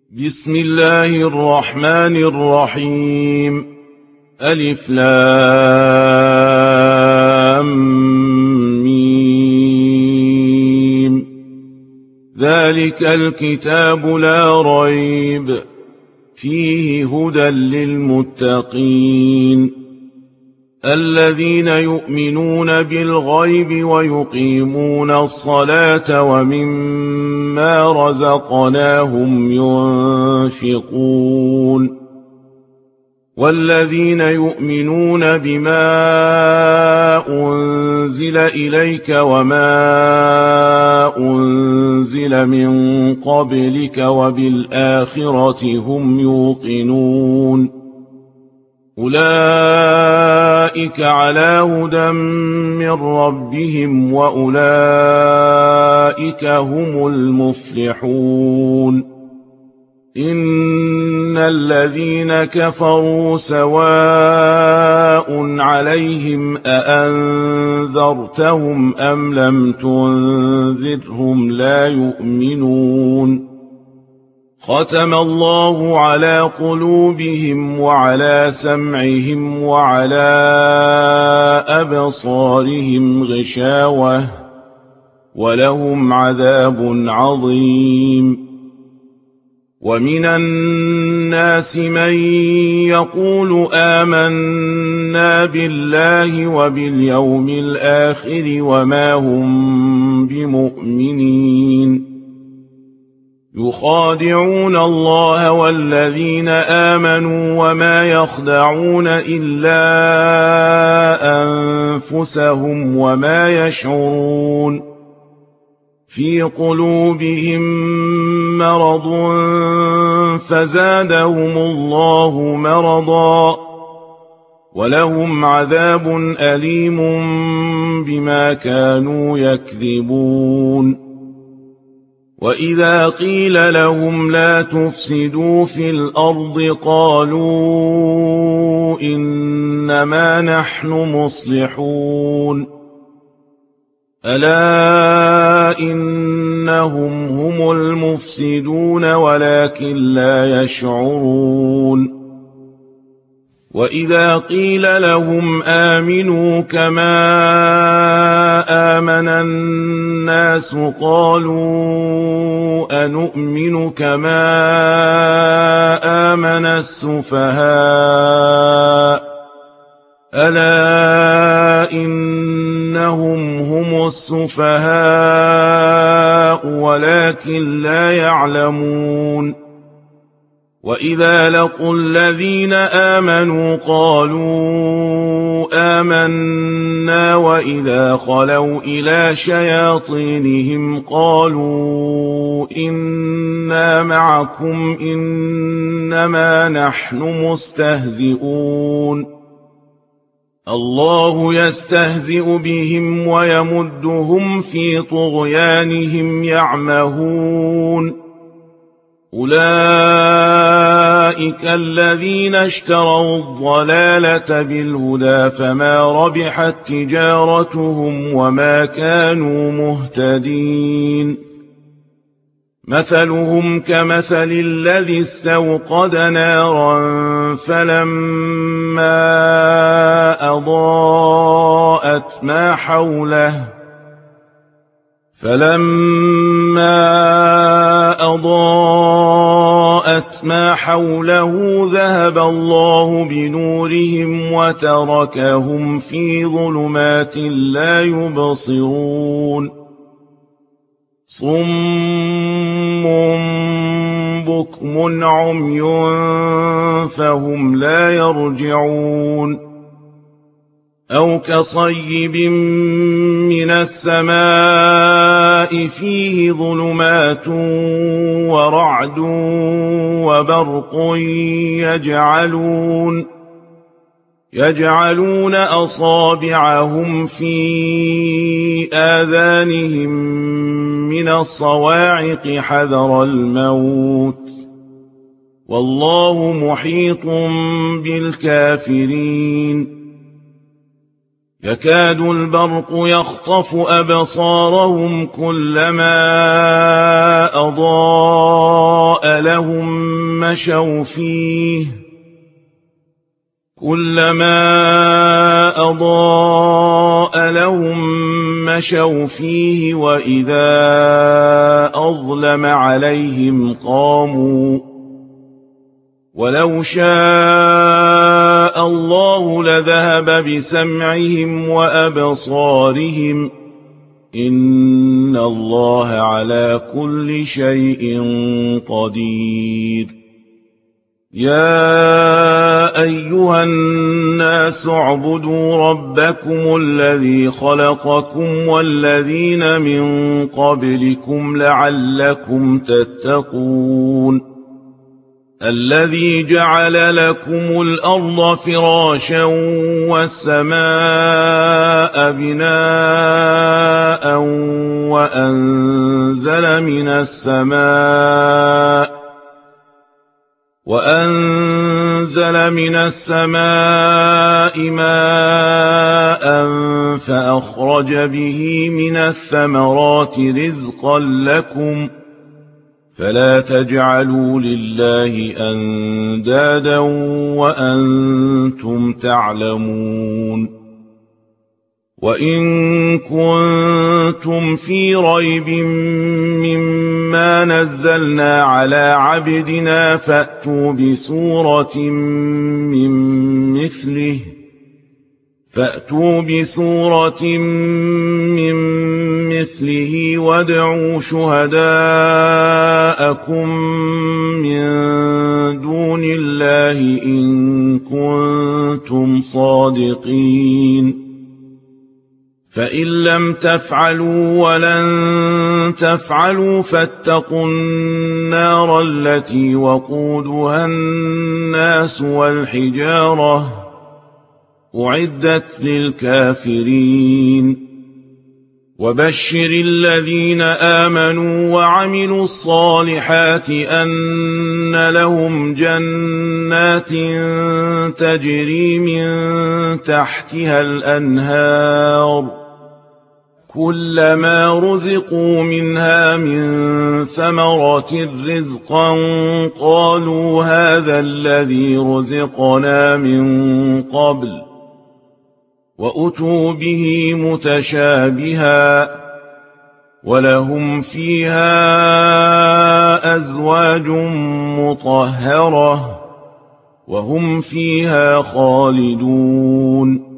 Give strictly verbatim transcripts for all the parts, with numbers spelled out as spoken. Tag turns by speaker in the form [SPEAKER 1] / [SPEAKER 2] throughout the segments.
[SPEAKER 1] بسم الله الرحمن الرحيم. ألف لام ميم. ذلك الكتاب لا ريب فيه هدى للمتقين الذين يؤمنون بالغيب ويقيمون الصلاة ومما رزقناهم ينفقون والذين يؤمنون بما أنزل إليك وما أنزل من قبلك وبالآخرة هم يوقنون أولئك على هدى من ربهم وأولئك هم المفلحون. إن الذين كفروا سواء عليهم أأنذرتهم أم لم تنذرهم لا يؤمنون. ختم الله على قلوبهم وعلى سمعهم وعلى أبصارهم غشاوة ولهم عذاب عظيم. ومن الناس من يقول آمنا بالله وباليوم الآخر وما هم بمؤمنين يخادعون الله والذين آمنوا وما يخدعون إلا أنفسهم وما يشعرون. في قلوبهم مرض فزادهم الله مرضا ولهم عذاب أليم بما كانوا يكذبون. وإذا قيل لهم لا تفسدوا في الأرض قالوا إنما نحن مصلحون. ألا إنهم هم المفسدون ولكن لا يشعرون. وإذا قيل لهم آمنوا كما آمن الناس قالوا أنؤمن كما آمن السفهاء ألا إنهم هم السفهاء ولكن لا يعلمون. وإذا لقوا الذين آمنوا قالوا آمنا وإذا خلوا إلى شياطينهم قالوا إنا معكم إنما نحن مستهزئون. الله يستهزئ بهم ويمدهم في طغيانهم يعمهون. أولئك الذين اشتروا الضلالة بالهدى فما ربحت تجارتهم وما كانوا مهتدين. مثلهم كمثل الذي استوقد نارا فلما أضاءت ما حوله فلما أضاءت ما حوله ذهب الله بنورهم وتركهم في ظلمات لا يبصرون. صم بكم عمي فهم لا يرجعون. أو كصيب من السماء فيه ظلمات ورعد وبرق يجعلون يجعلون أصابعهم في آذانهم من الصواعق حذر الموت والله محيط بالكافرين. يكاد البرق يخطف أبصارهم كلما أضاء لهم مشوا فيه كلما أضاء لهم مشوا فيه وإذا أظلم عليهم قاموا ولو شاء الله لذهب بسمعهم وأبصارهم إن الله على كل شيء قدير يا أيها الناس اعبدوا ربكم الذي خلقكم والذين من قبلكم لعلكم تتقون الذي جعل لكم الأرض فراشا والسماء بناء وأنزل من السماء وأنزل من السماء ماء فأخرج به من الثمرات رزقا لكم فلا تجعلوا لله أندادا وأنتم تعلمون وإن كنتم في ريب مما نزلنا على عبدنا فأتوا بسورة من مثله فأتوا بسورة من مثله وادعوا شهداءكم من دون الله إن كنتم صادقين فإن لم تفعلوا ولن تفعلوا فاتقوا النار التي وقودها الناس والحجارة أعدت للكافرين وبشر الذين آمنوا وعملوا الصالحات أن لهم جنات تجري من تحتها الأنهار كلما رزقوا منها من ثمرة رزقا قالوا هذا الذي رزقنا من قبل وأتوا به متشابها ولهم فيها أزواج مطهرة وهم فيها خالدون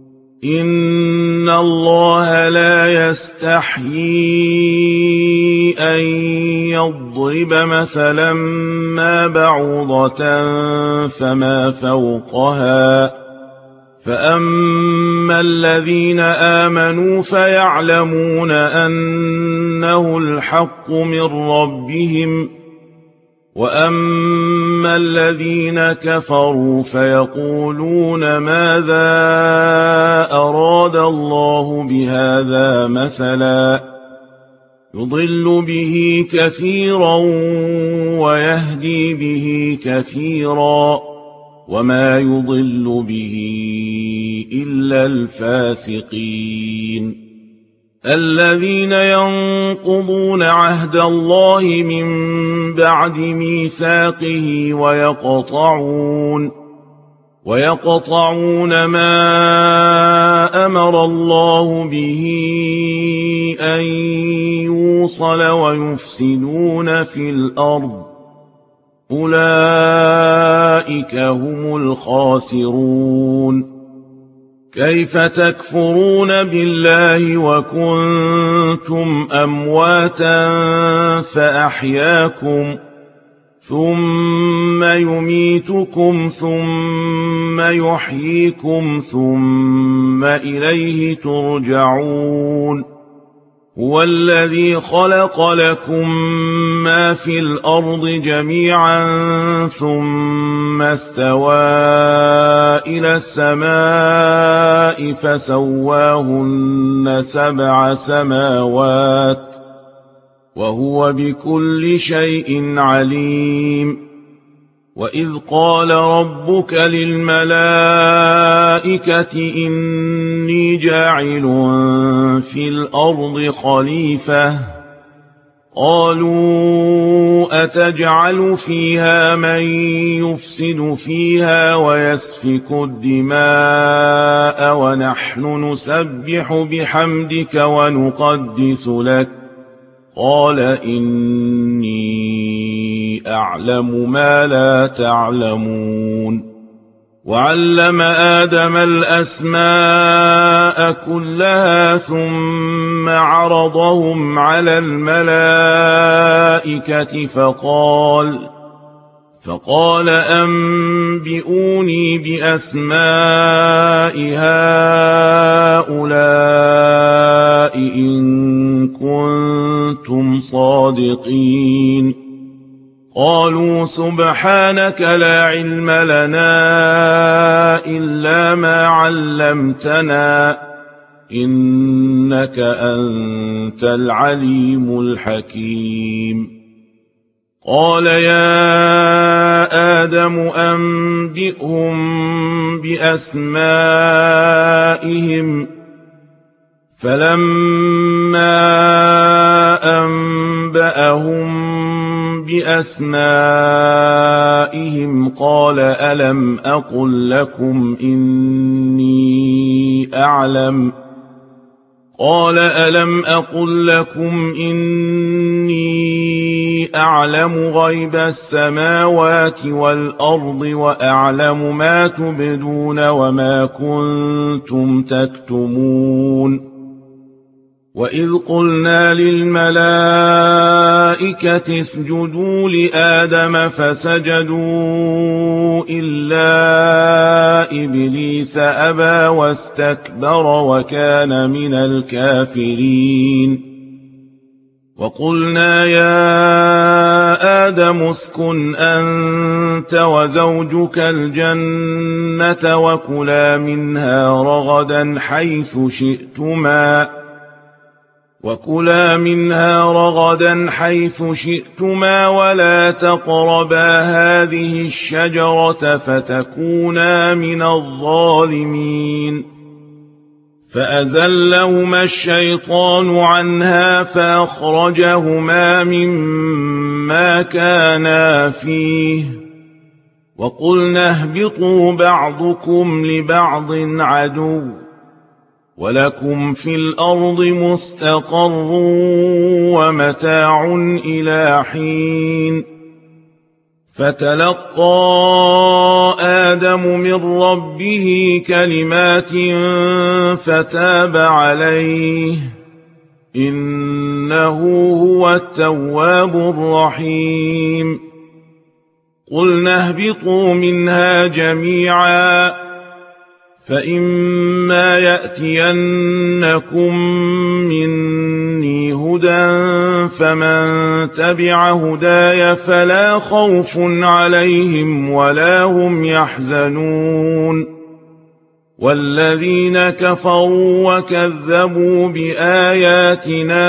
[SPEAKER 1] إن الله لا يستحيي أن يضرب مثلا ما بعوضة فما فوقها فأما الذين آمنوا فيعلمون أنه الحق من ربهم وأما الذين كفروا فيقولون ماذا أراد الله بهذا مثلا يضل به كثيرا ويهدي به كثيرا وما يضل به إلا الفاسقين الذين ينقضون عهد الله من بعد ميثاقه ويقطعون ويقطعون ما أمر الله به أن يوصل ويفسدون في الأرض أولئك هم الخاسرون كيف تكفرون بالله وكنتم أمواتا فأحياكم ثم يميتكم ثم يحييكم ثم إليه ترجعون هو الذي خلق لكم ما في الأرض جميعا ثم استوى إلى السماء فسواهن سبع سماوات وهو بكل شيء عليم وإذ قال ربك للملائكة إني جاعل في الأرض خليفة قالوا أتجعل فيها من يفسد فيها ويسفك الدماء ونحن نسبح بحمدك ونقدس لك قال إني أعلم ما لا تعلمون وعلم آدم الأسماء كلها ثم عرضهم على الملائكة فقال فقال أنبئوني بأسماء هؤلاء إن كنتم صادقين قالوا سبحانك لا علم لنا إلا ما علمتنا إنك أنت العليم الحكيم قال يا آدم أنبئهم بأسمائهم فلما أنبأهم بأسمائهم قال ألم أقل لكم إني أعلم قال ألم أقل لكم إني أعلم غيب السماوات والأرض وأعلم ما تبدون وما كنتم تكتمون وإذ قلنا للملائكة اسجدوا لآدم فسجدوا إلا إبليس أبى واستكبر وكان من الكافرين وقلنا يا آدم اسكن أنت وزوجك الجنة وكلا منها رغدا حيث شئتما وكلا منها رغدا حيث شئتما ولا تقربا هذه الشجرة فتكونا من الظالمين فأزلهما الشيطان عنها فأخرجهما مما كانا فيه وقلنا اهبطوا بعضكم لبعض عدو ولكم في الأرض مستقر ومتاع إلى حين فتلقى آدم من ربه كلمات فتاب عليه إنه هو التواب الرحيم قلنا اهبطوا منها جميعا فإما يأتينكم مني هدى فمن تبع هداي فلا خوف عليهم ولا هم يحزنون والذين كفروا وكذبوا بآياتنا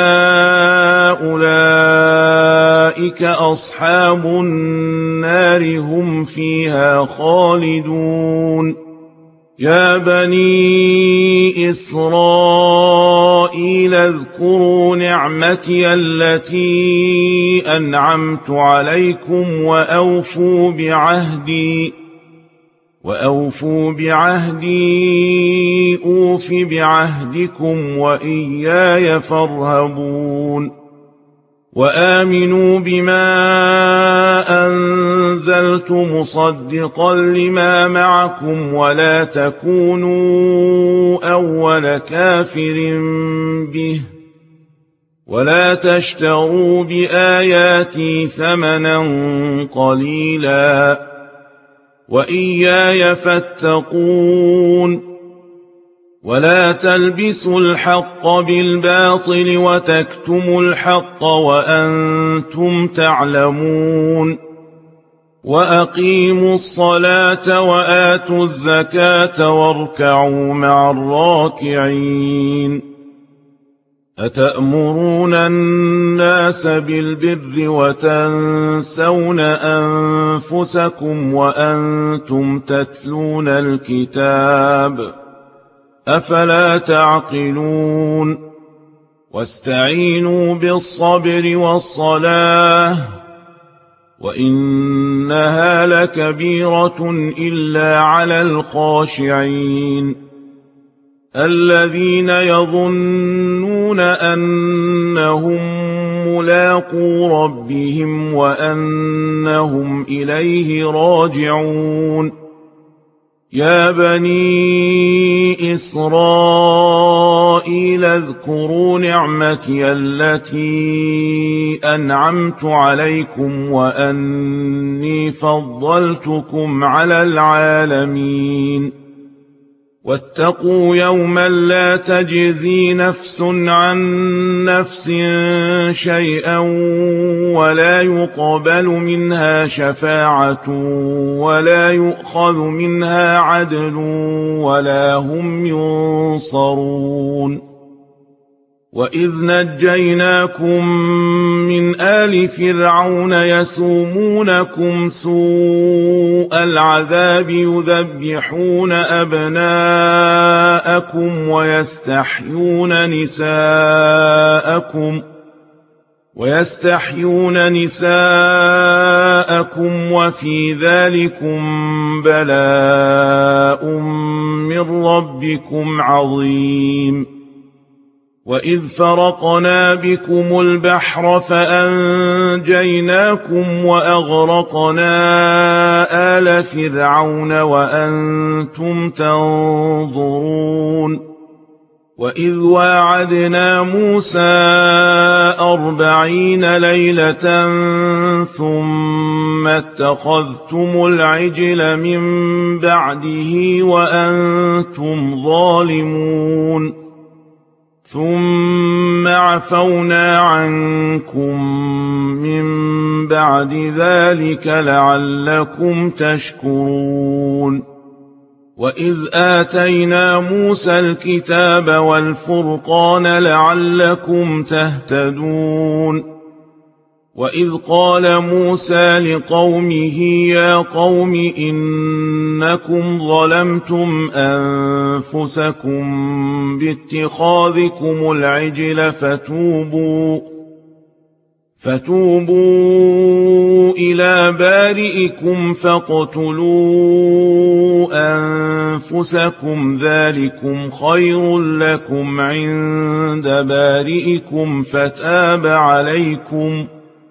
[SPEAKER 1] أولئك أصحاب النار هم فيها خالدون يا بني إسرائيل اذكروا نعمتي التي أنعمت عليكم وأوفوا بعهدي وأوفوا بعهدي أوف بعهدكم وإياي فارهبون وآمنوا بما أنزلت مصدقا لما معكم ولا تكونوا أول كافر به ولا تشتروا بآياتي ثمنا قليلا وإياي فاتقون ولا تلبسوا الحق بالباطل وتكتموا الحق وأنتم تعلمون وأقيموا الصلاة وآتوا الزكاة واركعوا مع الراكعين أتأمرون الناس بالبر وتنسون أنفسكم وأنتم تتلون الكتاب أفلا تعقلون واستعينوا بالصبر والصلاة وإنها لكبيرة إلا على الخاشعين الذين يظنون أنهم ملاقو ربهم وأنهم إليه راجعون يا بني إسرائيل اذكروا نعمتي التي أنعمت عليكم وأني فضلتكم على العالمين واتقوا يوما لا تجزي نفس عن نفس شيئا ولا يقبل منها شفاعة ولا يؤخذ منها عدل ولا هم ينصرون وإذ نجيناكم من آل فرعون يسومونكم سوء العذاب يذبحون أبناءكم ويستحيون نساءكم ويستحيون نساءكم وفي ذلكم بلاء من ربكم عظيم وإذ فرقنا بكم البحر فأنجيناكم وأغرقنا آل فرعون وأنتم تنظرون وإذ واعدنا موسى أربعين ليلة ثم اتخذتم العجل من بعده وأنتم ظالمون ثم عفونا عنكم من بعد ذلك لعلكم تشكرون وإذ آتينا موسى الكتاب والفرقان لعلكم تهتدون وإذ قال موسى لقومه يا قوم إنكم ظلمتم أنفسكم باتخاذكم العجل فتوبوا فتوبوا إلى بارئكم فاقتلوا أنفسكم ذلكم خير لكم عند بارئكم فتاب عليكم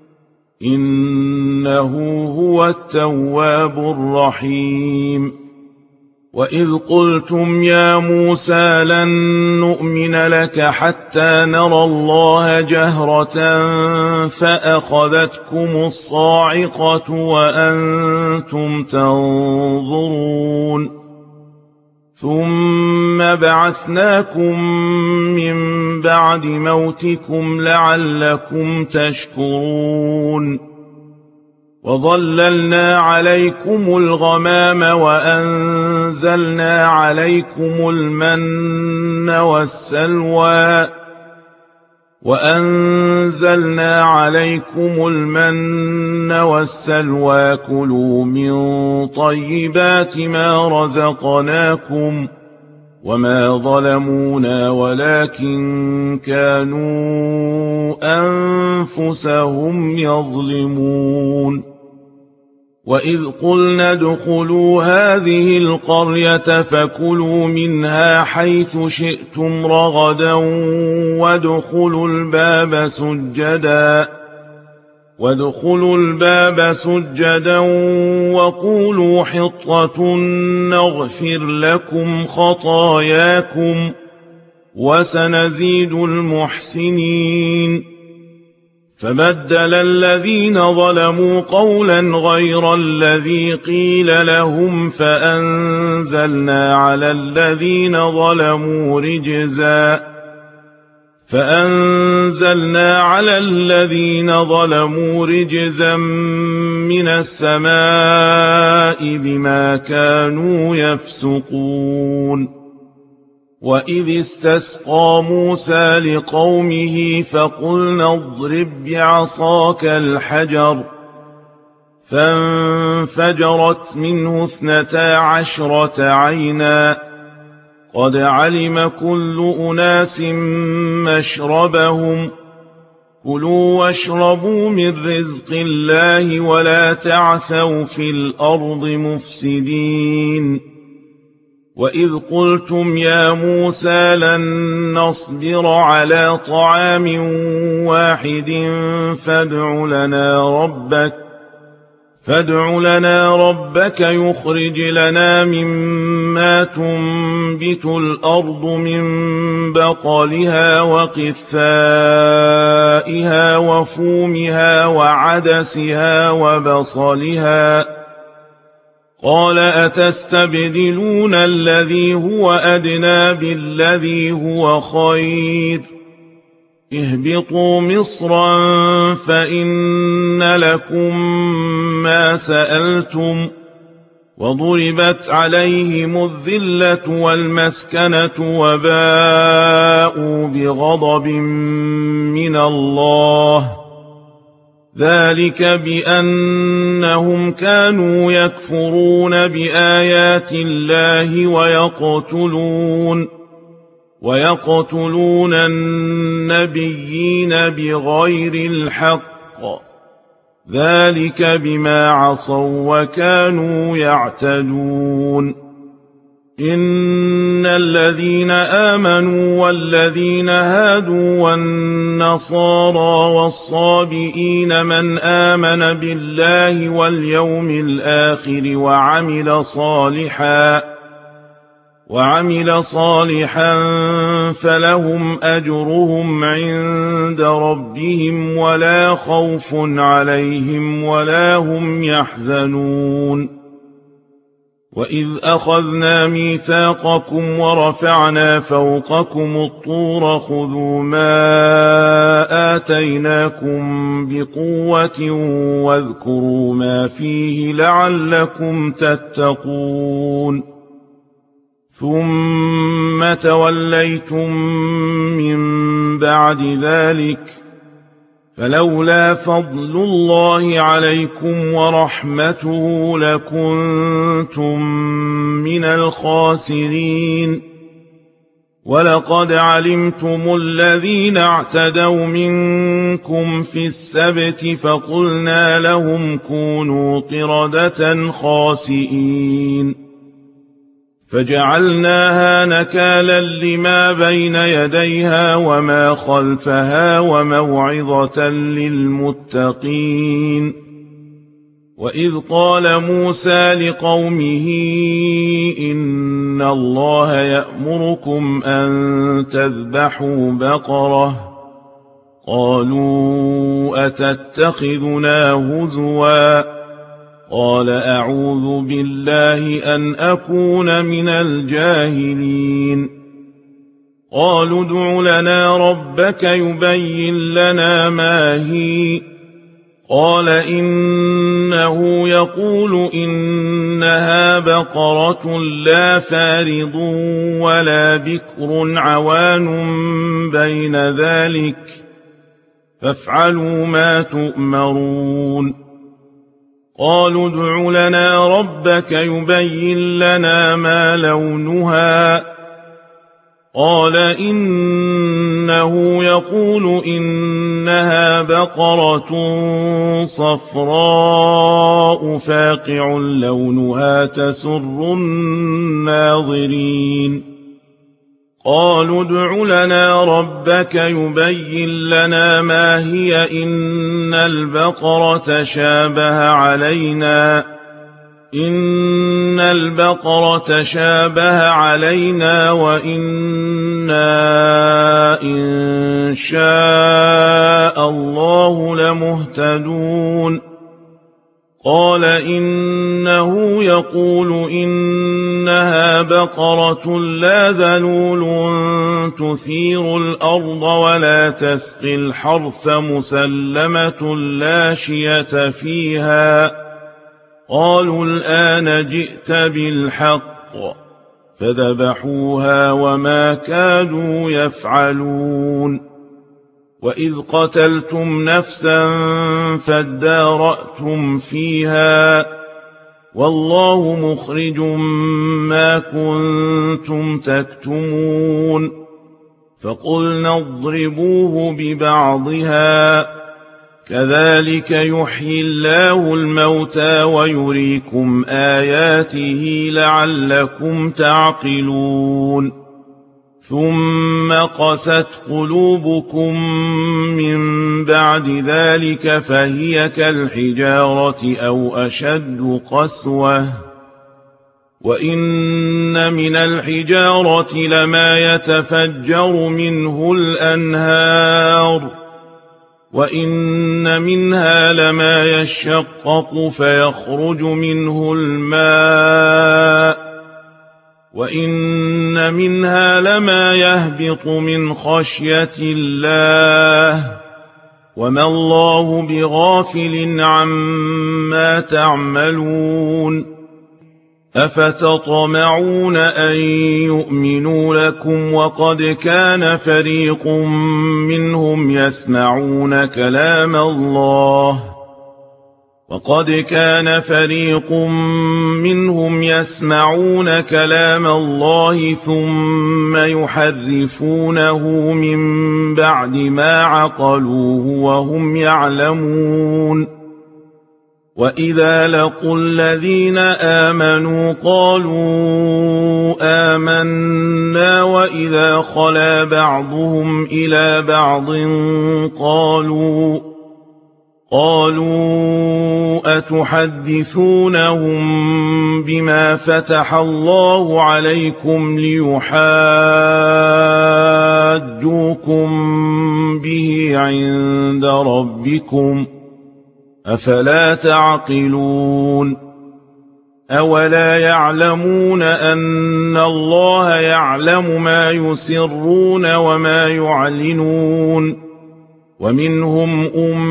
[SPEAKER 1] إنه هو التواب الرحيم وإذ قلتم يا موسى لن نؤمن لك حتى نرى الله جهرة فأخذتكم الصاعقة وأنتم تنظرون ثم بعثناكم من بعد موتكم لعلكم تشكرون وظللنا عليكم الغمام وأنزلنا عليكم المن والسلوى وأنزلنا عليكم المن والسلوى كلوا من طيبات ما رزقناكم وما ظلمونا ولكن كانوا أنفسهم يظلمون وإذ قلنا ادخلوا هذه القرية فكلوا منها حيث شئتم رغدا وادخلوا الباب سجدا وادخلوا الباب سجدا وقولوا حطة نغفر لكم خطاياكم وسنزيد المحسنين فبدل الذين ظلموا قولا غير الذي قيل لهم فأنزلنا على الذين ظلموا رجزا فأنزلنا على الذين ظلموا رجزا من السماء بما كانوا يفسقون وإذ استسقى موسى لقومه فقلنا اضرب بعصاك الحجر فانفجرت منه اثنتا عشرة عينا قد علم كل أناس مشربهم كلوا واشربوا من رزق الله ولا تعثوا في الأرض مفسدين وإذ قلتم يا موسى لن نصبر على طعام واحد فادع لنا ربك فادع لنا ربك يخرج لنا مما تنبت الأرض من بقلها وقثائها وفومها وعدسها وبصلها قال أتستبدلون الذي هو أدنى بالذي هو خير اهبطوا مصرا فإن لكم ما سألتم وضربت عليهم الذلة والمسكنة وباءوا بغضب من الله ذلك بأنهم كانوا يكفرون بآيات الله ويقتلون ويقتلون النبيين بغير الحق ذلك بما عصوا وكانوا يعتدون إن الذين آمنوا والذين هادوا والنصارى والصابئين من آمن بالله واليوم الآخر وعمل صالحا وعمل صالحا فلهم أجرهم عند ربهم ولا خوف عليهم ولا هم يحزنون وإذ أخذنا ميثاقكم ورفعنا فوقكم الطور خذوا ما آتيناكم بقوة واذكروا ما فيه لعلكم تتقون ثم توليتم من بعد ذلك فلولا فضل الله عليكم ورحمته لكنتم من الخاسرين ولقد علمتم الذين اعتدوا منكم في السبت فقلنا لهم كونوا قردة خاسئين فجعلناها نكالا لما بين يديها وما خلفها وموعظة للمتقين وإذ قال موسى لقومه إن الله يأمركم أن تذبحوا بقرة قالوا أتتخذنا هزوا قال أعوذ بالله أن أكون من الجاهلين قالوا ادع لنا ربك يبين لنا ما هي قال إنه يقول إنها بقرة لا فارض ولا بكر عوان بين ذلك فافعلوا ما تؤمرون قالوا ادع لنا ربك يبين لنا ما لونها قال إنه يقول إنها بقرة صفراء فاقع لونها تسر الناظرين قالوا ادع لنا ربك يبين لنا ما هي إن البقرة شابه علينا إن البقرة شابه علينا وإنا إن شاء الله لمهتدون قال إنه يقول إنها بقرة لا ذلول تثير الأرض ولا تسقي الحرث مسلمة لا شية فيها قالوا الآن جئت بالحق فذبحوها وما كادوا يفعلون. وإذ قتلتم نفسا فادارأتم فيها والله مخرج ما كنتم تكتمون فقلنا اضربوه ببعضها كذلك يحيي الله الموتى ويريكم آياته لعلكم تعقلون. ثم قست قلوبكم من بعد ذلك فهي كالحجارة أو أشد قسوة وإن من الحجارة لما يتفجر منه الأنهار وإن منها لما يشقق فيخرج منه الماء وإن منها لما يهبط من خشية الله وما الله بغافل عما تعملون. أفتطمعون أن يؤمنوا لكم وقد كان فريق منهم يسمعون كلام الله وقد كان فريق منهم يسمعون كلام الله ثم يحرفونه من بعد ما عقلوه وهم يعلمون. وإذا لقوا الذين آمنوا قالوا آمنا وإذا خلا بعضهم إلى بعض قالوا قالوا أتحدثونهم بما فتح الله عليكم ليحاجوكم به عند ربكم أفلا تعقلون. أولا يعلمون أن الله يعلم ما يسرون وما يعلنون ومنهم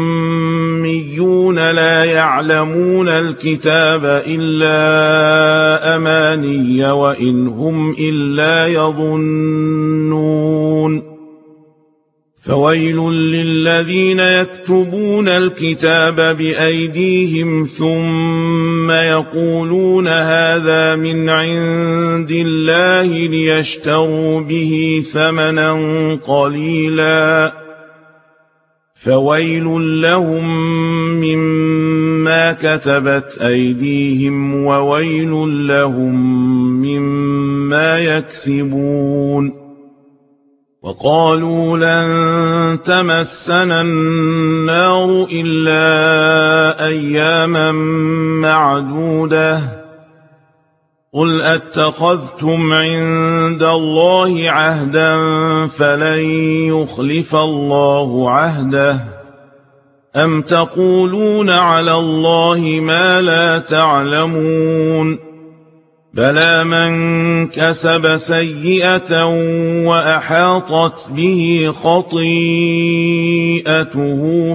[SPEAKER 1] أميون لا يعلمون الكتاب إلا أماني وإن هم إلا يظنون. فويل للذين يكتبون الكتاب بأيديهم ثم يقولون هذا من عند الله ليشتروا به ثمنا قليلا فويل لهم مما كتبت أيديهم وويل لهم مما يكسبون. وقالوا لن تمسنا النار إلا أياما معدودة قل أتخذتم عند الله عهدا فلن يخلف الله عهده أم تقولون على الله ما لا تعلمون. بلى من كسب سيئة وأحاطت به خطيئته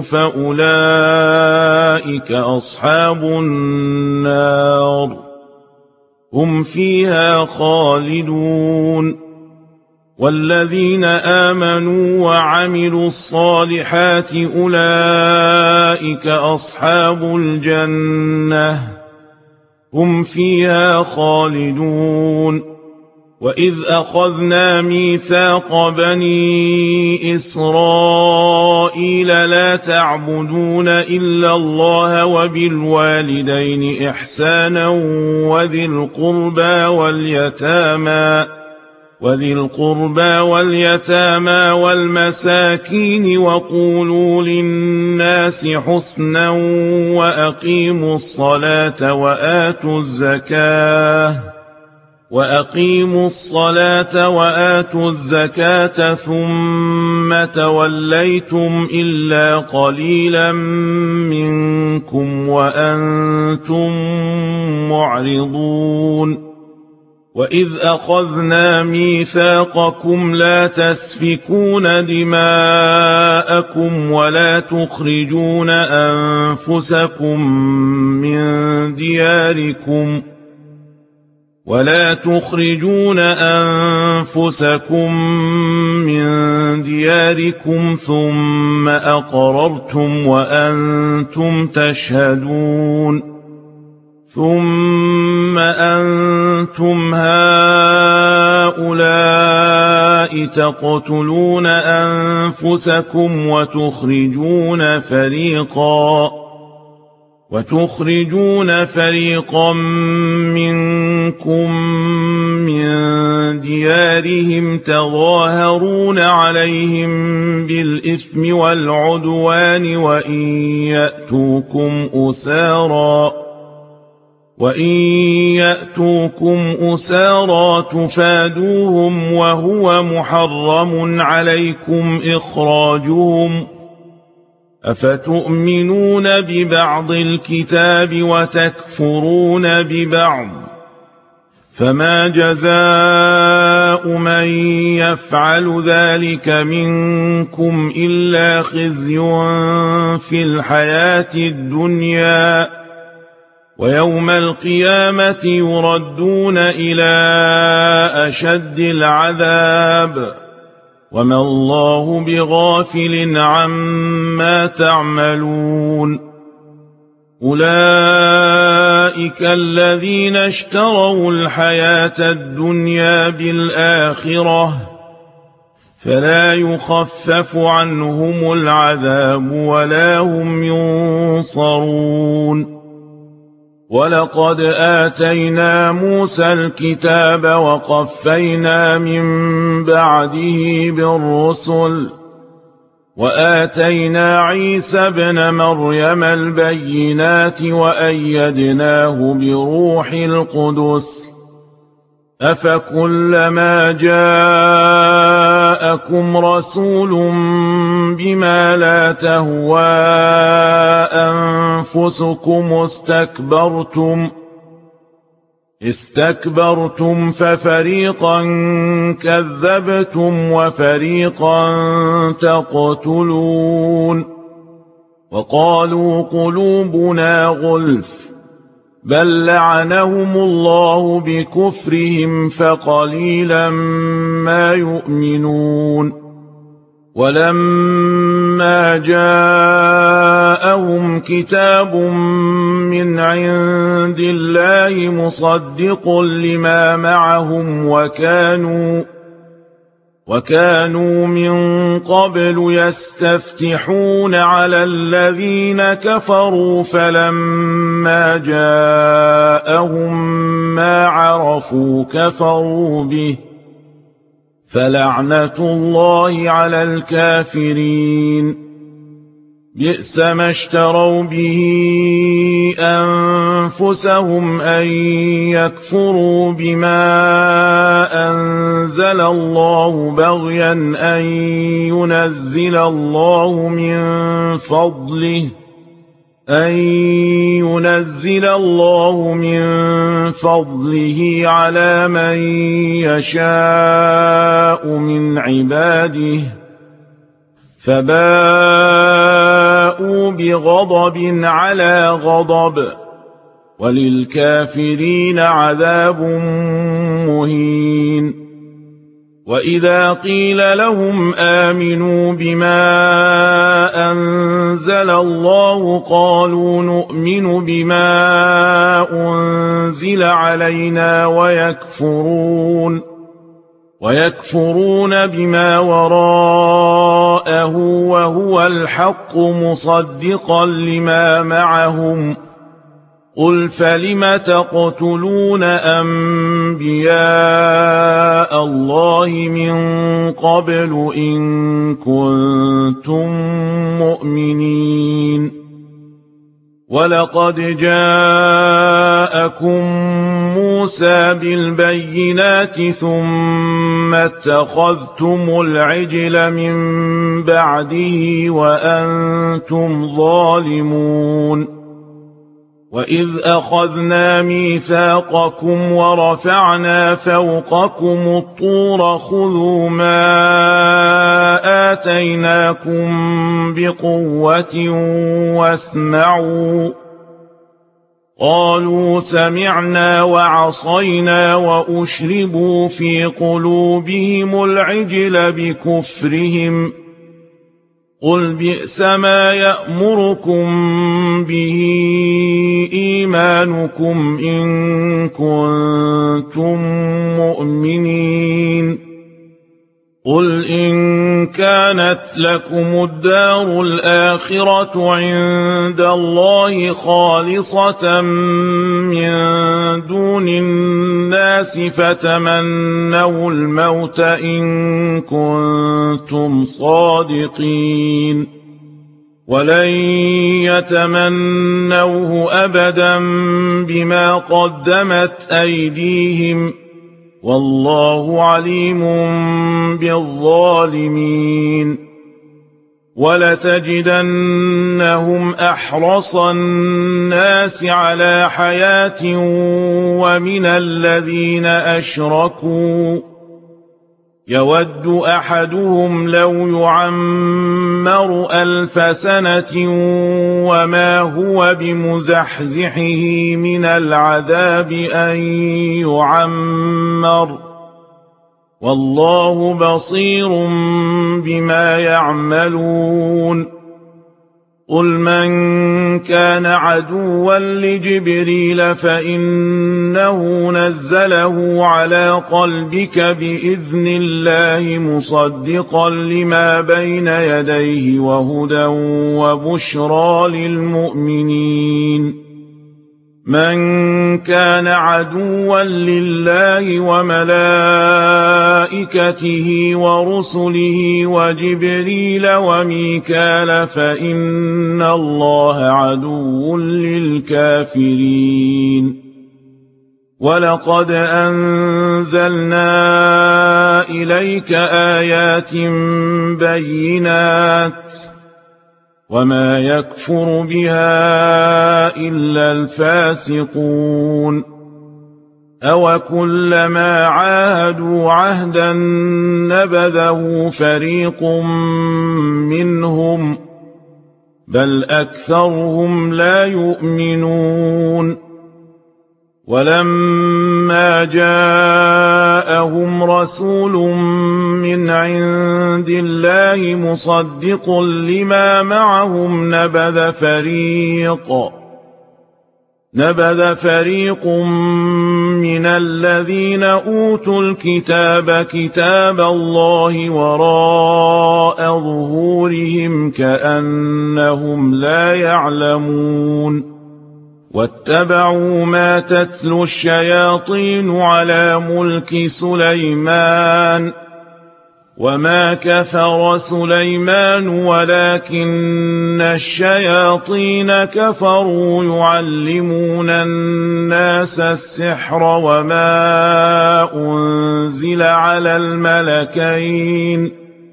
[SPEAKER 1] فأولئك أصحاب النار هم فيها خالدون. والذين آمنوا وعملوا الصالحات أولئك أصحاب الجنة هم فيها خالدون. وإذ أخذنا ميثاق بني إسرائيل لا تعبدون إلا الله وبالوالدين إحسانا وذي القربى واليتامى وذي القربى واليتامى والمساكين وقولوا للناس حسنا وأقيموا الصلاة وآتوا الزكاة وأقيموا الصلاة وآتوا الزكاة ثم توليتم إلا قليلا منكم وأنتم معرضون. وإذ أخذنا ميثاقكم لا تسفكون دماءكم ولا تخرجون أنفسكم من دياركم ولا تخرجون أنفسكم من دياركم ثم أقررتم وأنتم تشهدون ثم أنتم هؤلاء تقتلون أنفسكم وتخرجون فريقا وتخرجون فريقا منكم من ديارهم تظاهرون عليهم بالإثم والعدوان وإن يأتوكم أسارا وإن يأتوكم أسارى تفادوهم وهو محرم عليكم إخراجهم أفتؤمنون ببعض الكتاب وتكفرون ببعض فما جزاء من يفعل ذلك منكم إلا خزي في الحياة الدنيا ويوم القيامة يردون إلى أشد العذاب وما الله بغافل عما تعملون أولئك الذين اشتروا الحياة الدنيا بالآخرة فلا يخفف عنهم العذاب ولا هم ينصرون ولقد آتينا موسى الكتاب وقفينا من بعده بالرسل وآتينا عيسى ابن مريم البينات وأيدناه بروح القدس أفكلما جاءكم رسول بما لا تهوى أنفسكم استكبرتم استكبرتم ففريقا كذبتم وفريقا تقتلون وقالوا قلوبنا غلف بل لعنهم الله بكفرهم فقليلا ما يؤمنون ولما جاءهم كتاب من عند الله مصدق لما معهم وكانوا وكانوا من قبل يستفتحون على الذين كفروا فلما جاءهم ما عرفوا كفروا به فلعنة الله على الكافرين بئس ما اشتروا به أنفسهم أن يكفروا بما أنزل الله بغيا أن ينزل الله من فضله أن ينزل الله من فضله على من يشاء من عباده فباءوا بغضب على غضب وللكافرين عذاب مهين وإذا قيل لهم آمنوا بما أنزل الله قالوا نؤمن بما أنزل علينا ويكفرون ويكفرون بما وراءه وهو الحق مصدقا لما معهم قل فلم تقتلون أنبياء الله من قبل إن كنتم مؤمنين ولقد جاءكم موسى بالبينات ثم اتخذتم العجل من بعده وأنتم ظالمون وإذ أخذنا ميثاقكم ورفعنا فوقكم الطور خذوا ما آتيناكم بقوة واسمعوا قالوا سمعنا وعصينا وأشربوا في قلوبهم العجل بكفرهم قل بئس ما يأمركم به إيمانكم إن كنتم مؤمنين قل إن كانت لكم الدار الآخرة عند الله خالصة من دون الناس فتمنوا الموت إن كنتم صادقين ولن يتمنوه أبدا بما قدمت أيديهم والله عليم بالظالمين ولتجدنهم أحرص الناس على حياة ومن الذين أشركوا يود أحدهم لو يعمر ألف سنة وما هو بمزحزحه من العذاب أن يعمر والله بصير بما يعملون قل من كان عدوا لجبريل فإنه نزله على قلبك بإذن الله مصدقا لما بين يديه وهدى وبشرى للمؤمنين من كان عدوا لله وملائكته ورسله وجبريل وميكال فإن الله عدو للكافرين ولقد أنزلنا إليك آيات بينات وما يكفر بها إلا الفاسقون أوكلما عاهدوا عهدا نبذه فريق منهم بل أكثرهم لا يؤمنون ولما جاءهم رسول من عند الله مصدق لما معهم نبذ فريق نبذ فريق من الذين أوتوا الكتاب كتاب الله وراء ظهورهم كأنهم لا يعلمون واتبعوا ما تتلو الشياطين على ملك سليمان وما كفر سليمان ولكن الشياطين كفروا يعلمون الناس السحر وما أنزل على الملكين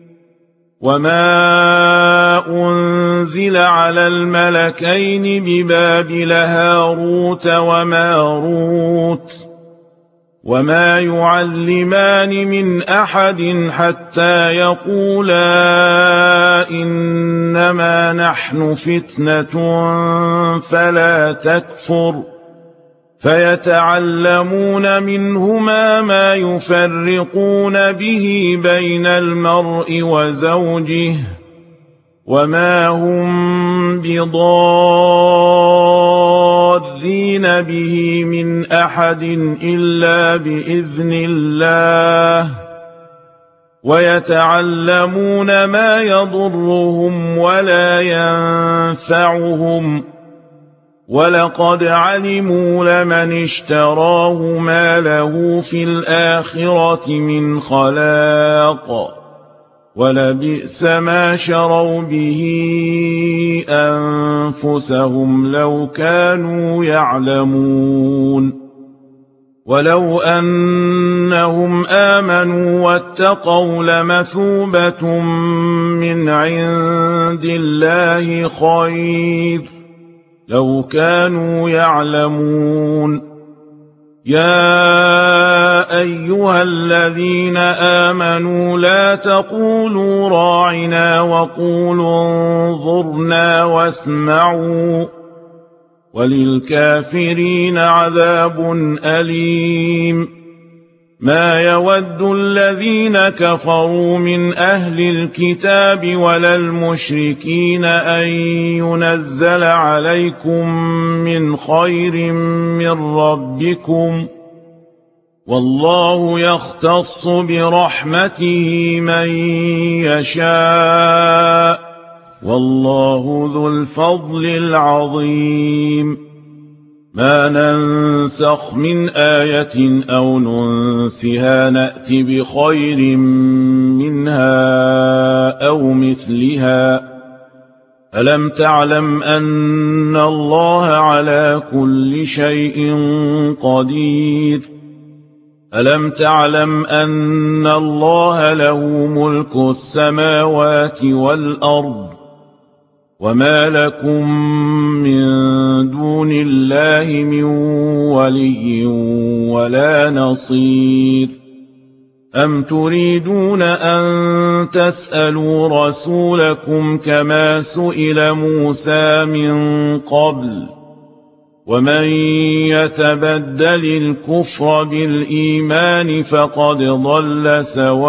[SPEAKER 1] وما أنزل على الملكين ببابل هاروت وماروت وما يعلمان من أحد حتى يقولا إنما نحن فتنة فلا تكفر فيتعلمون منهما ما يفرقون به بين المرء وزوجه وما هم بضارين به من أحد إلا بإذن الله ويتعلمون ما يضرهم ولا ينفعهم ولقد علموا لمن اشتراه ما له في الآخرة من خلاق ولبئس ما شروا به أنفسهم لو كانوا يعلمون ولو أنهم آمنوا واتقوا لمثوبة من عند الله خير لو كانوا يعلمون يا أيها الذين آمنوا لا تقولوا راعنا وقولوا انظرنا واسمعوا وللكافرين عذاب أليم. ما يود الذين كفروا من أهل الكتاب ولا المشركين أن ينزل عليكم من خير من ربكم، والله يختص برحمته من يشاء، والله ذو الفضل العظيم. ما ننسخ من آية أو ننسها نأت بخير منها أو مثلها. ألم تعلم أن الله على كل شيء قدير؟ ألم تعلم أن الله له ملك السماوات والأرض، وما لكم من دون الله من ولي ولا نصير؟ أم تريدون أن تسألوا رسولكم كما سئل موسى من قبل؟ ومن يتبدل الكفر بالإيمان فقد ضل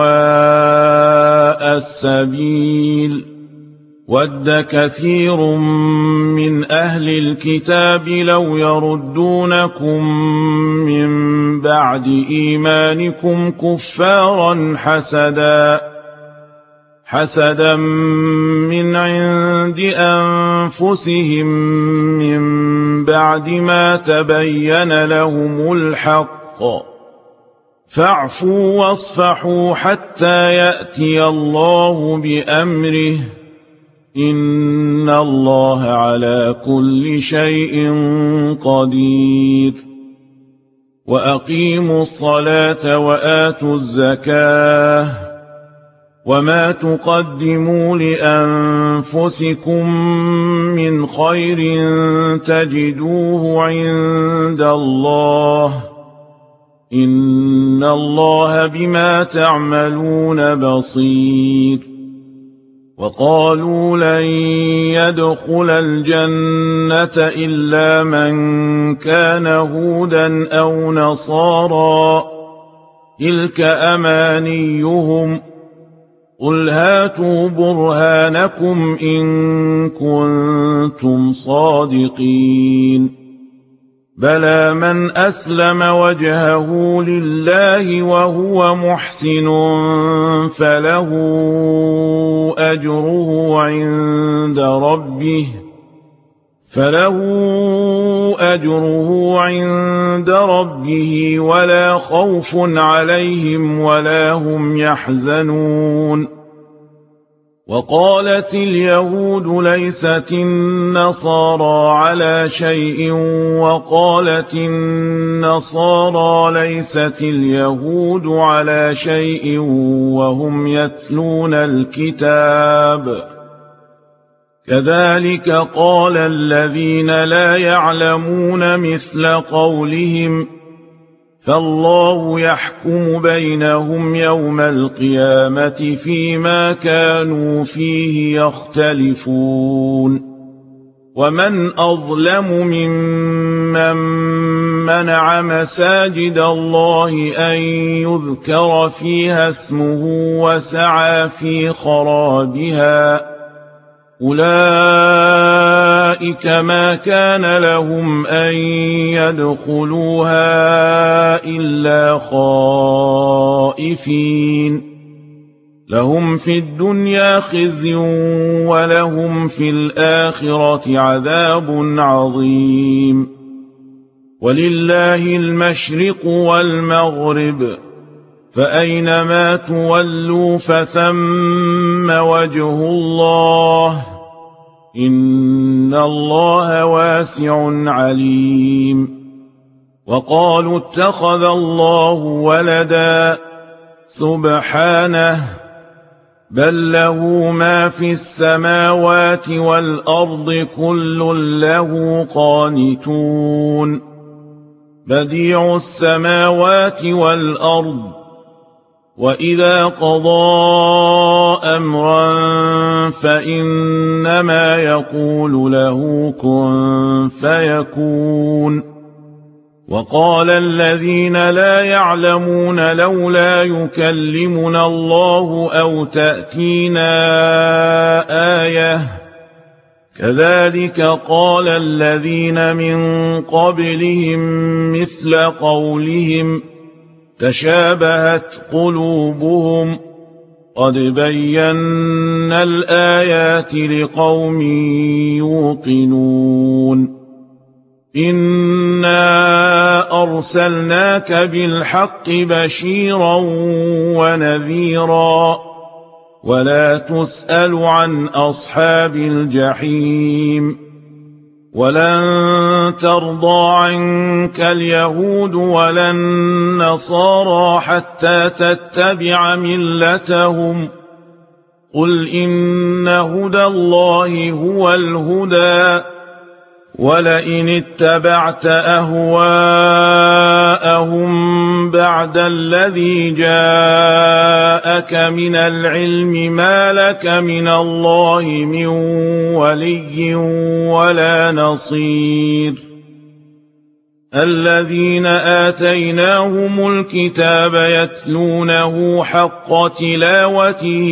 [SPEAKER 1] سواء السبيل. ود كثير من أهل الكتاب لو يردونكم من بعد إيمانكم كفارا حسدا حسدا من عند أنفسهم من بعد ما تبين لهم الحق، فاعفوا واصفحوا حتى يأتي الله بأمره، إن الله على كل شيء قدير. وأقيموا الصلاة وآتوا الزكاة، وما تقدموا لأنفسكم من خير تجدوه عند الله، إن الله بما تعملون بصير. وقالوا لن يدخل الجنة إلا من كان هودا أو نصارى، تلك أمانيهم، قل هاتوا برهانكم إن كنتم صادقين. بلى من أسلم وجهه لله وهو محسن فله أجره عند ربه فله أجره عند ربه ولا خوف عليهم ولا هم يحزنون. وقالت اليهود ليست النصارى على شيء، وقالت النصارى ليست اليهود على شيء وهم يتلون الكتاب، كذلك قال الذين لا يعلمون مثل قولهم، فالله يحكم بينهم يوم القيامة فيما كانوا فيه يختلفون. ومن أظلم ممن منع مساجد الله أن يذكر فيها اسمه وسعى في خرابها، أولئك ما كان لهم أن يدخلوها إلا خائفين، لهم في الدنيا خزي ولهم في الآخرة عذاب عظيم. ولله المشرق والمغرب، فأينما تولوا فثم وجه الله، إن الله واسع عليم. وقالوا اتخذ الله ولدا، سبحانه، بل له ما في السماوات والأرض كل له قانتون. بديع السماوات والأرض، وإذا قضى أمرا فإنما يقول له كن فيكون. وقال الذين لا يعلمون لولا يكلمنا الله أو تأتينا آية كذلك قال الذين من قبلهم مثل قولهم تشابهت قلوبهم قد بينا الآيات لقوم يوقنون. إنا أرسلناك بالحق بشيرا ونذيرا ولا تسأل عن أصحاب الجحيم. ولن ترضى عنك اليهود ولا النصارى حتى تتبع ملتهم قل إن هدى الله هو الهدى ولئن اتبعت أهواءهم بعد الذي جاءك من العلم ما لك من الله من ولي ولا نصير. الذين آتيناهم الكتاب يتلونه حق تلاوته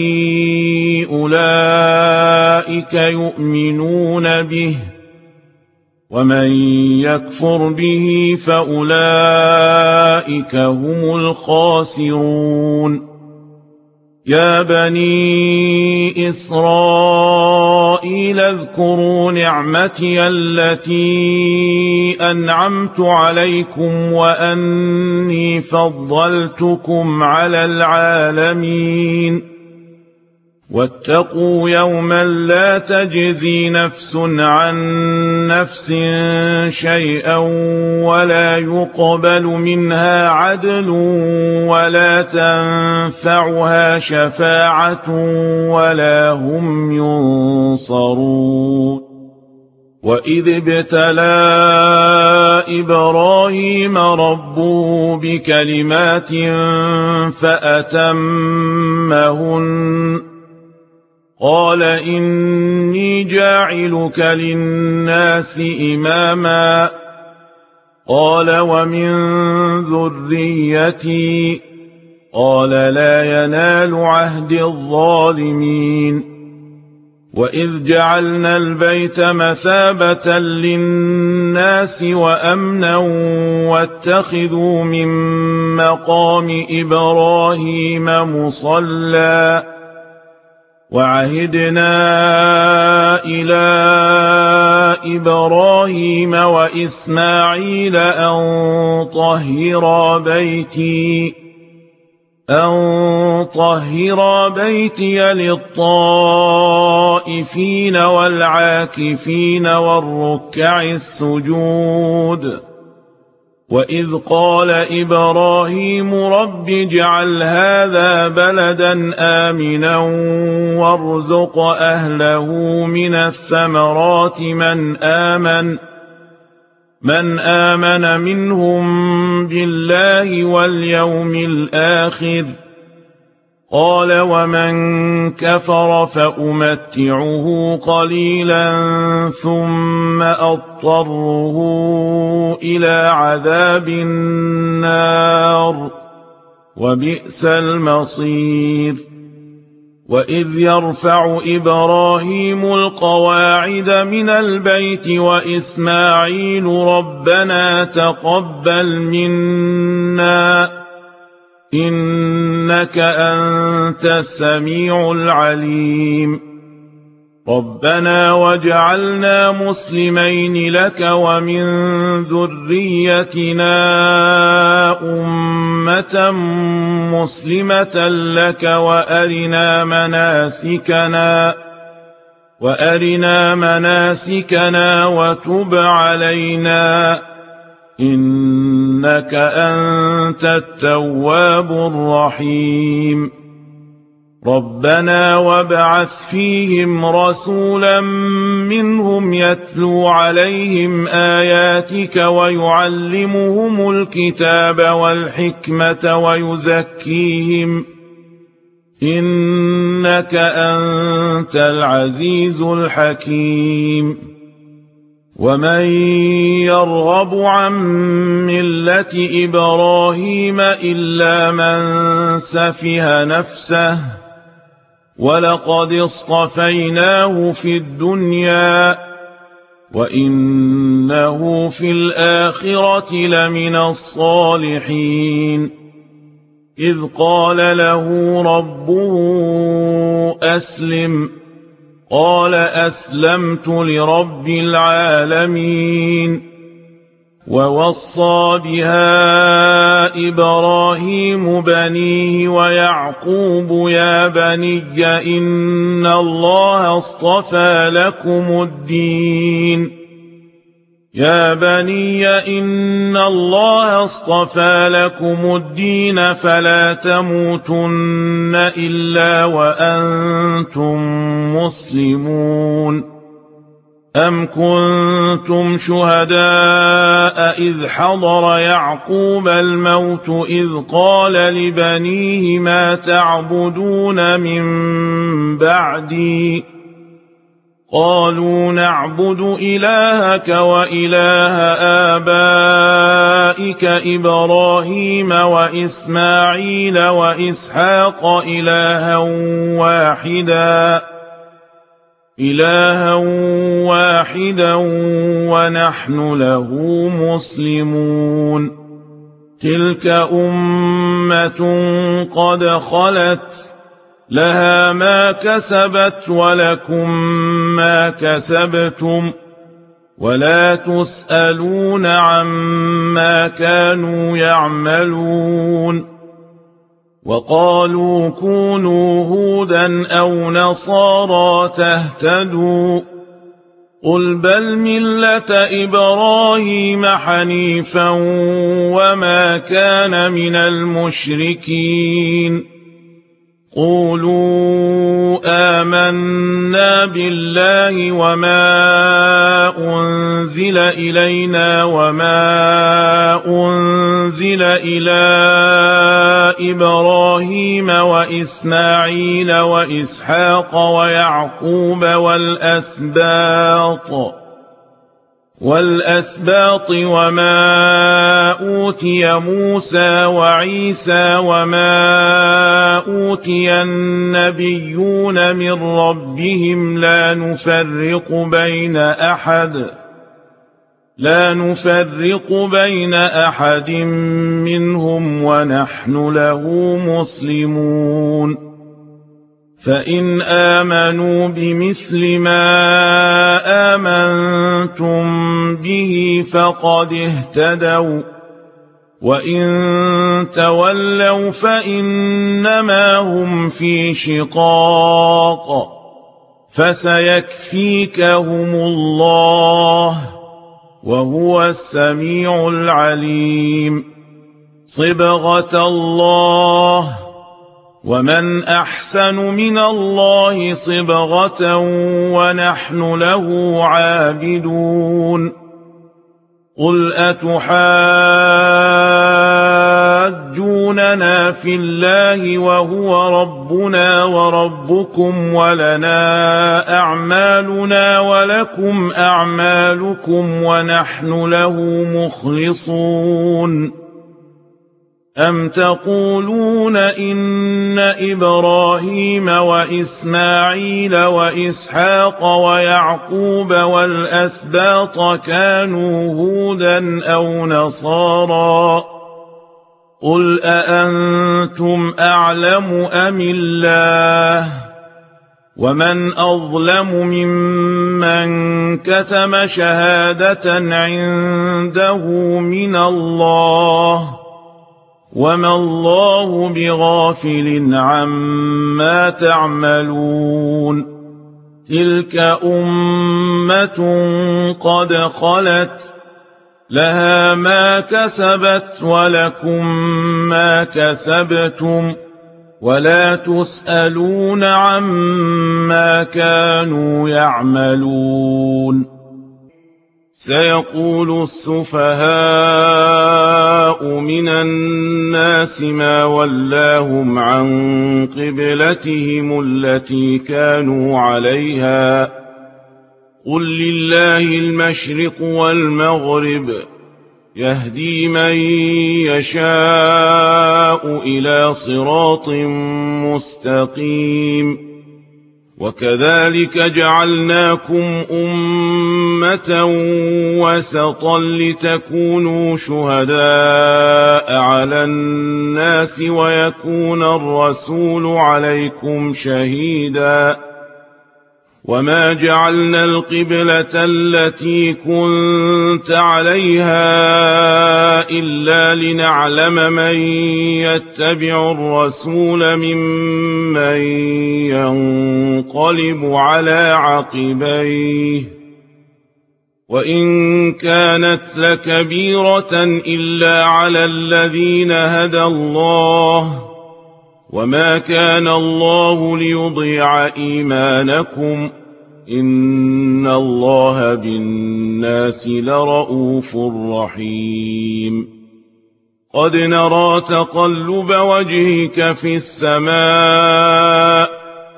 [SPEAKER 1] أولئك يؤمنون به ومن يكفر به فأولئك هم الخاسرون. يا بني إسرائيل اذكروا نعمتي التي أنعمت عليكم وأني فضلتكم على العالمين. واتقوا يوما لا تجزي نفس عن نفس شيئا ولا يقبل منها عدل ولا تنفعها شفاعة ولا هم ينصرون. وإذ ابتلى إبراهيم ربه بكلمات فأتمهن قال إني جاعلك للناس إماما قال ومن ذريتي قال لا ينال عهد الظالمين. وإذ جعلنا البيت مثابة للناس وأمنا واتخذوا من مقام إبراهيم مصلى وعهدنا إلى إبراهيم وإسماعيل أن طهرا بيتي أن طهرا بيتي للطائفين والعاكفين والركع السجود. وإذ قال إبراهيم رب اجعل هذا بلدا آمنا وارزق أهله من الثمرات من آمن من آمن منهم بالله واليوم الآخر قال ومن كفر فأمتعه قليلا ثم أضطره إلى عذاب النار وبئس المصير. وإذ يرفع إبراهيم القواعد من البيت وإسماعيل ربنا تقبل منا إنك أنت السميع العليم. ربنا واجعلنا مسلمين لك ومن ذريتنا أمة مسلمة لك وأرنا مناسكنا وأرنا مناسكنا وتب علينا إنك أنت التواب الرحيم. ربنا وابعث فيهم رسولا منهم يتلو عليهم آياتك ويعلمهم الكتاب والحكمة ويزكيهم إنك أنت العزيز الحكيم ومن يرغب عن ملة إبراهيم إلا من سفه نفسه ولقد اصطفيناه في الدنيا وإنه في الآخرة لمن الصالحين إذ قال له ربه أسلم قال أسلمت لرب العالمين ووصى بها إبراهيم بنيه ويعقوب يا بني إن الله اصطفى لكم الدين يا بني إن الله اصطفى لكم الدين فلا تموتن إلا وأنتم مسلمون أم كنتم شهداء إذ حضر يعقوب الموت إذ قال لبنيه ما تعبدون من بعدي قالوا نعبد إلهك وإله آبائك إبراهيم وإسماعيل وإسحاق إلها واحدا إلها واحدا ونحن له مسلمون تلك أمة قد خلت لها ما كسبت ولكم ما كسبتم ولا تسألون عما كانوا يعملون وقالوا كونوا هودا أو نصارى تهتدوا قل بل ملة إبراهيم حنيفا وما كان من المشركين قولوا آمنا بالله وما أنزل إلينا وما أنزل إلى إبراهيم وإسماعيل وإسحاق ويعقوب والأسباط والأسباط وما أوتي موسى وعيسى وما أوتي النبيون من ربهم لا نفرق بين أحد لا نفرق بين أحد منهم ونحن له مسلمون فإن آمنوا بمثل ما آمنتم به فقد اهتدوا وإن تولوا فإنما هم في شقاق فسيكفيكهم الله وهو السميع العليم صبغة الله ومن أحسن من الله صبغة ونحن له عابدون قل أتحاجوننا في الله وهو ربنا وربكم ولنا أعمالنا ولكم أعمالكم ونحن له مخلصون أم تقولون إن إبراهيم وإسماعيل وإسحاق ويعقوب والأسباط كانوا هودا أو نصارى قل أأنتم أعلم أم الله ومن أظلم ممن كتم شهادة عنده من الله وما الله بغافل عما تعملون تلك أمة قد خلت لها ما كسبت ولكم ما كسبتم ولا تسألون عما كانوا يعملون سيقول السفهاء من الناس الناس ما ولاهم عن قبلتهم التي كانوا عليها قل لله المشرق والمغرب يهدي من يشاء إلى صراط مستقيم وكذلك جعلناكم أمة وسطا لتكونوا شهداء على الناس ويكون الرسول عليكم شهيدا وما جعلنا القبلة التي كنت عليها إلا لنعلم من يتبع الرسول ممن ينقلب على عقبيه وإن كانت لكبيرة إلا على الذين هدى الله وما كان الله ليضيع إيمانكم إن الله بالناس لرءوف رحيم قد نرى تقلب وجهك في السماء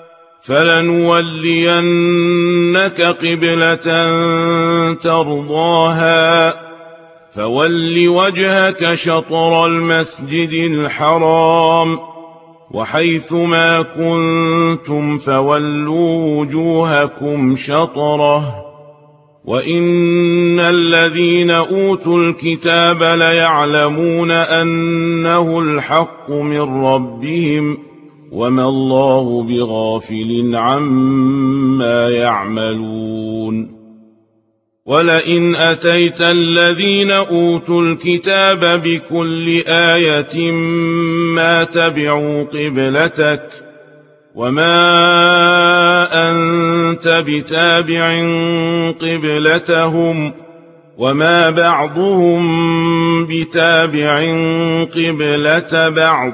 [SPEAKER 1] فلنولينك قبلة ترضاها فول وجهك شطر المسجد الحرام وحيث ما كنتم فولوا وجوهكم شطره وإن الذين أوتوا الكتاب ليعلمون أنه الحق من ربهم وما الله بغافل عما يعملون ولئن أتيت الذين أوتوا الكتاب بكل آية ما تبعوا قبلتك وما أنت بتابع قبلتهم وما بعضهم بتابع قبلة بعض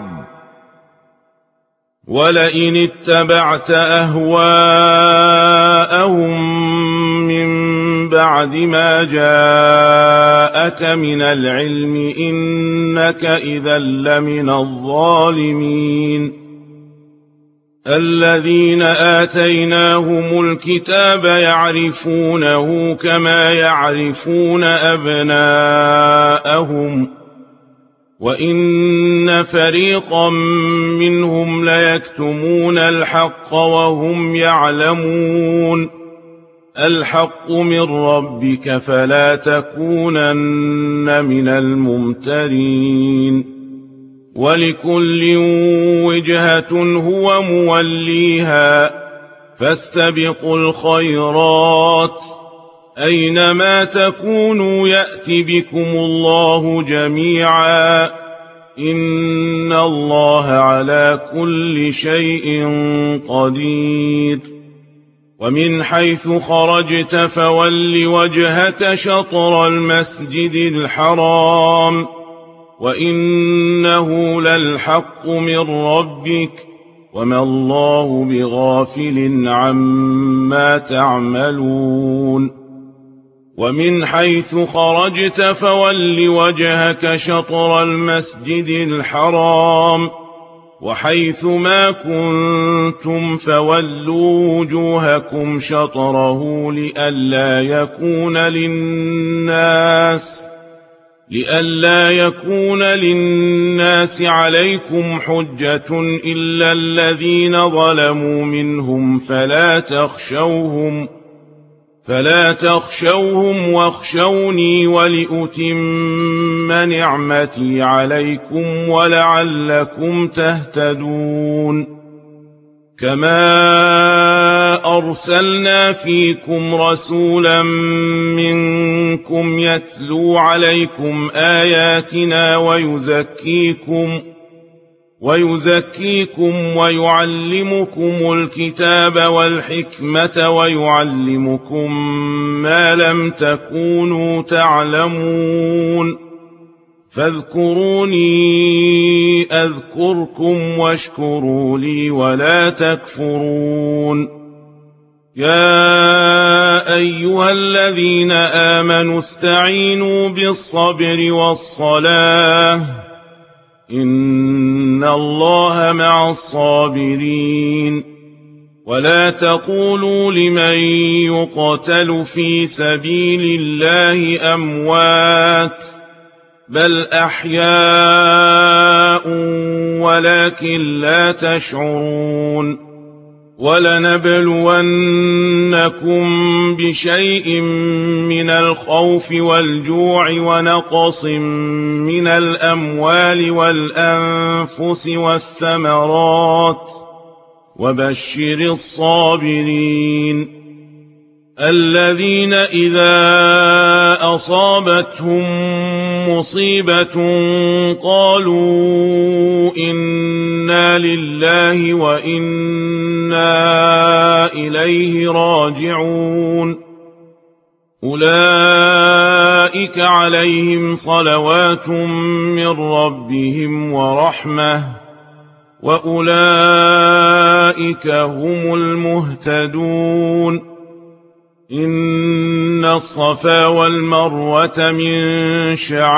[SPEAKER 1] ولئن اتبعت أهواءهم من بعد ما جاءك من العلم إنك إذا لمن الظالمين الذين آتيناهم الكتاب يعرفونه كما يعرفون أبناءهم وإن فريقا منهم ليكتمون الحق وهم يعلمون الحق من ربك فلا تكونن من الممترين ولكل وجهة هو موليها فاستبقوا الخيرات أينما تكونوا يأت بكم الله جميعا إن الله على كل شيء قدير ومن حيث خرجت فول وجهك شطر المسجد الحرام وإنه للحق من ربك وما الله بغافل عما تعملون ومن حيث خرجت فول وجهك شطر المسجد الحرام وحيث ما كنتم فولوا وجوهكم شطره لئلا يكون للناس لئلا يكون للناس عليكم حجة إلا الذين ظلموا منهم فلا تخشوهم فلا تخشوهم واخشوني ولأتم نعمتي عليكم ولعلكم تهتدون كما أرسلنا فيكم رسولا منكم يتلو عليكم آياتنا ويزكيكم ويزكيكم ويعلمكم الكتاب والحكمة ويعلمكم ما لم تكونوا تعلمون فاذكروني أذكركم واشكروا لي ولا تكفرون يا أيها الذين آمنوا استعينوا بالصبر والصلاة إن الله مع الصابرين ولا تقولوا لمن يقتل في سبيل الله أموات بل أحياء ولكن لا تشعرون ولنبلونكم بشيء من الخوف والجوع ونقص من الأموال والأنفس والثمرات وبشر الصابرين الذين إذا أصابتهم مصيبة قالوا إنا لله وإنا إليه راجعون أولئك عليهم صلوات من ربهم ورحمة وأولئك هم المهتدون إن الصفا والمروة من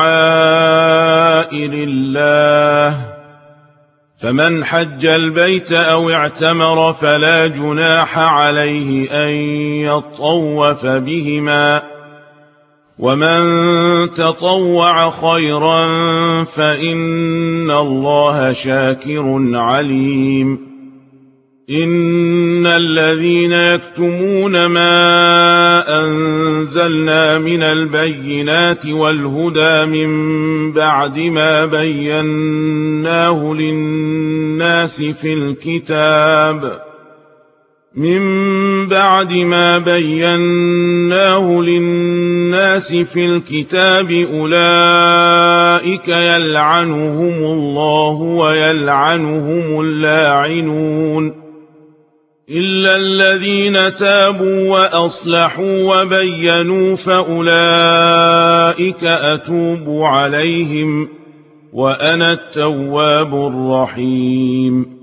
[SPEAKER 1] شعائر الله فمن حج البيت أو اعتمر فلا جناح عليه أن يطوف بهما ومن تطوع خيرا فإن الله شاكر عليم إن الذين يكتمون ما أنزلنا من البينات والهدى من بعد ما بيناه للناس في الكتاب من بعد ما بيناه للناس في الكتاب أولئك يلعنهم الله ويلعنهم اللاعنون إلا الذين تابوا وأصلحوا وبينوا فأولئك أتوب عليهم وأنا التواب الرحيم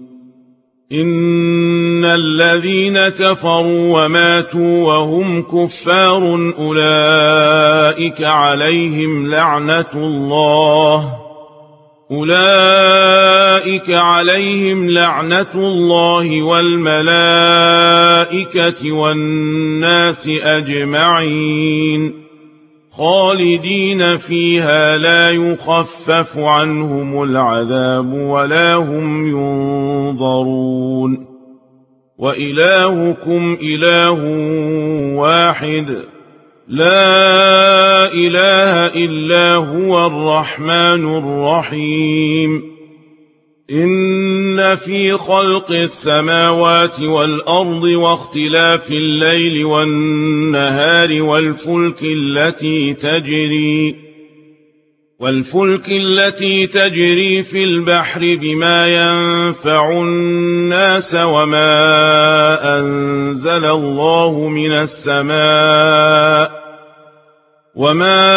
[SPEAKER 1] إن الذين كفروا وماتوا وهم كفار أولئك عليهم لعنة الله أولئك عليهم لعنة الله والملائكة والناس أجمعين خالدين فيها لا يخفف عنهم العذاب ولا هم ينظرون وإلهكم إله واحد لا إله إلا هو الرحمن الرحيم إن في خلق السماوات والأرض واختلاف الليل والنهار والفلك التي تجري والفلك التي تجري في البحر بما ينفع الناس وما أنزل الله من السماء وما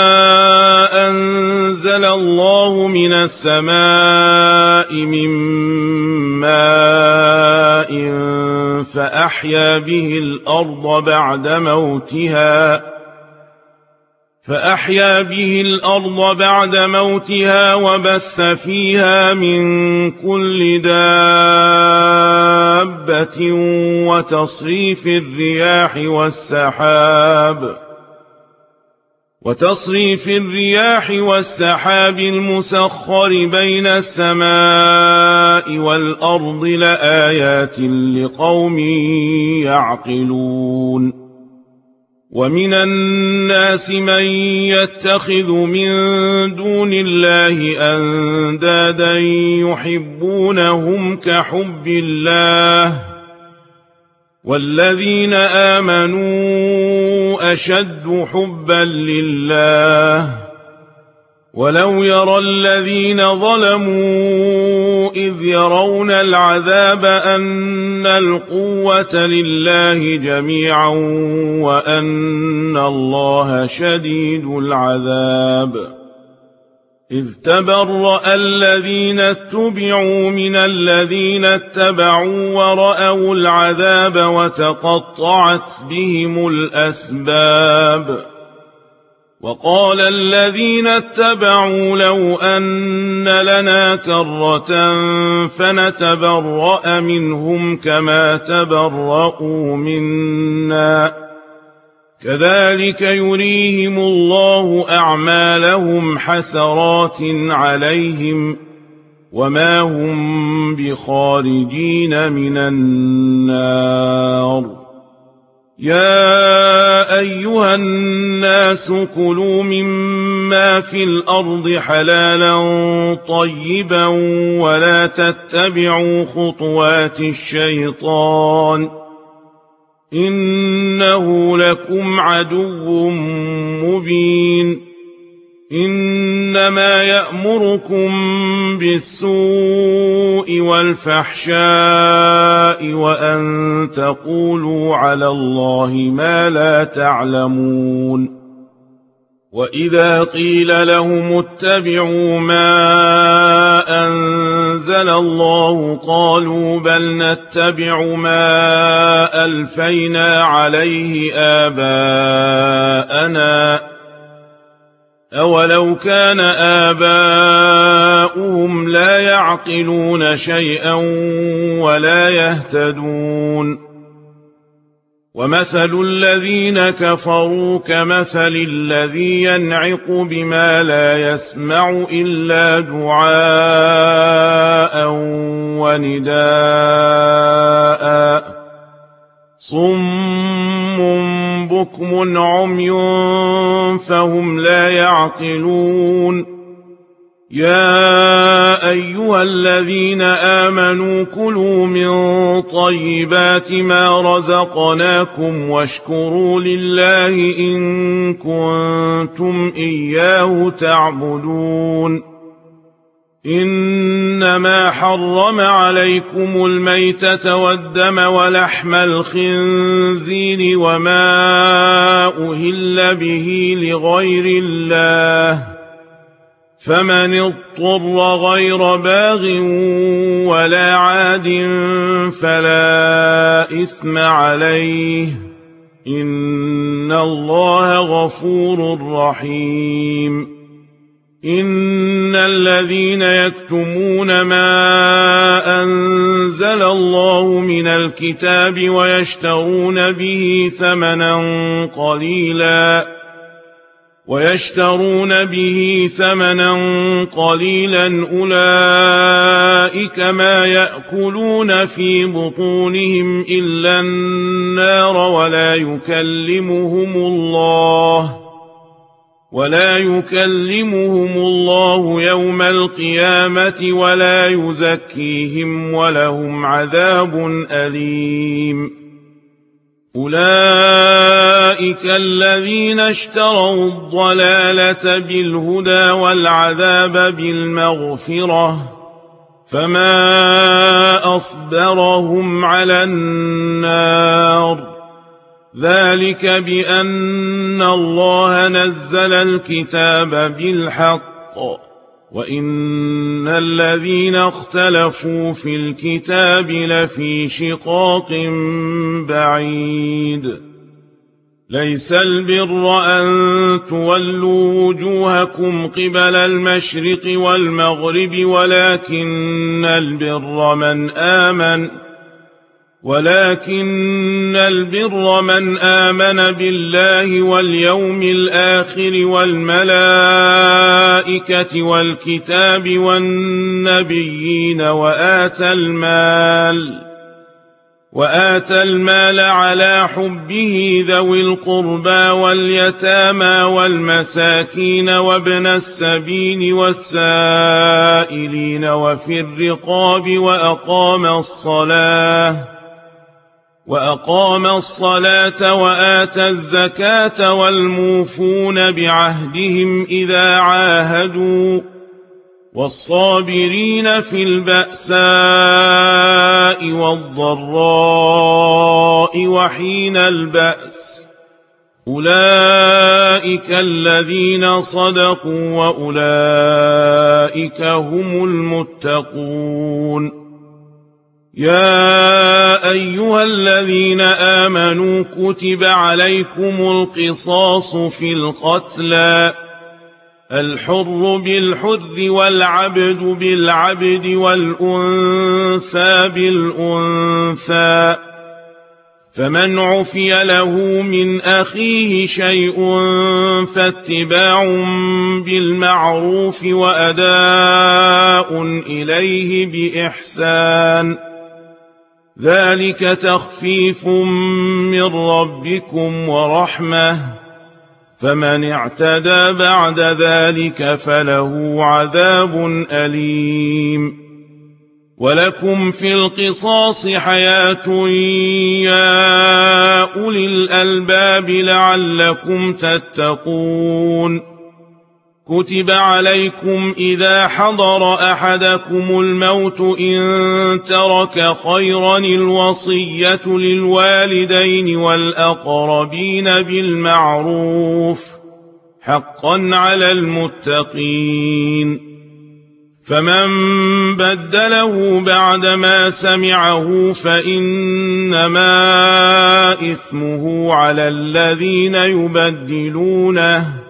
[SPEAKER 1] أنزل الله من السماء من ماء فأحيا به الأرض بعد موتها فأحيا به الأرض بعد موتها وبث فيها من كل دابة وتصريف الرياح والسحاب وتصريف الرياح والسحاب المسخر بين السماء والأرض لآيات لقوم يعقلون ومن الناس من يتخذ من دون الله أندادا يحبونهم كحب الله والذين آمنوا أشد حبا لله ولو يرى الذين ظلموا إذ يرون العذاب أن القوة لله جميعا وأن الله شديد العذاب إذ تبرأ الذين اتبعوا من الذين اتبعوا ورأوا العذاب وتقطعت بهم الأسباب وقال الذين اتبعوا لو أن لنا كرة فنتبرأ منهم كما تبرأوا منا كذلك يريهم الله أعمالهم حسرات عليهم وما هم بخارجين من النار يا أيها الناس كلوا مما في الأرض حلالا طيبا ولا تتبعوا خطوات الشيطان إنه لكم عدو مبين إنما يأمركم بالسوء والفحشاء وأن تقولوا على الله ما لا تعلمون وإذا قيل لهم اتبعوا ما أنزل الله قالوا بل نتبع ما ألفينا عليه آباءنا أولو كان آباؤهم لا يعقلون شيئا ولا يهتدون ومثل الذين كفروا كمثل الذي ينعق بما لا يسمع إلا دعاء ونداء صم بكم عمي فهم لا يعقلون يا أيها الذين آمنوا كلوا من طيبات ما رزقناكم واشكروا لله إن كنتم إياه تعبدون إنما حرم عليكم الميتة والدم ولحم الخنزير وما أهل به لغير الله فمن اضطر غير باغ ولا عاد فلا إثم عليه إن الله غفور رحيم إن الذين يكتمون ما أنزل الله من الكتاب ويشترون به ثمنا قليلا ويشترون به ثمنا قليلا أولئك ما يأكلون في بطونهم إلا النار ولا يكلمهم الله ولا يكلمهم الله يوم القيامة ولا يزكيهم ولهم عذاب أليم أولئك الذين اشتروا الضلالة بالهدى والعذاب بالمغفرة فما أصبرهم على النار ذلك بأن الله نزل الكتاب بالحق وإن الذين اختلفوا في الكتاب لفي شقاق بعيد ليس البر أن تولوا وجوهكم قبل المشرق والمغرب ولكن البر من آمن ولكن البر من آمن بالله واليوم الآخر والملائكة والكتاب والنبيين وآتى المال وآتى المال على حبه ذوي القربى واليتامى والمساكين وابن السبيل والسائلين وفي الرقاب وأقام الصلاة وأقام الصلاة وآتى الزكاة والموفون بعهدهم إذا عاهدوا والصابرين في البأساء والضراء وحين البأس أولئك الذين صدقوا وأولئك هم المتقون يا أيها الذين آمنوا كتب عليكم القصاص في القتلى الحر بالحر والعبد بالعبد والأنثى بالأنثى فمن عفي له من أخيه شيء فاتباع بالمعروف وأداء إليه بإحسان ذلك تخفيف من ربكم ورحمة فمن اعتدى بعد ذلك فله عذاب أليم ولكم في القصاص حياة يا أولي الألباب لعلكم تتقون كتب عليكم إذا حضر أحدكم الموت إن ترك خيرا الوصية للوالدين والأقربين بالمعروف حقا على المتقين فمن بدله بعدما سمعه فإنما إثمه على الذين يبدلونه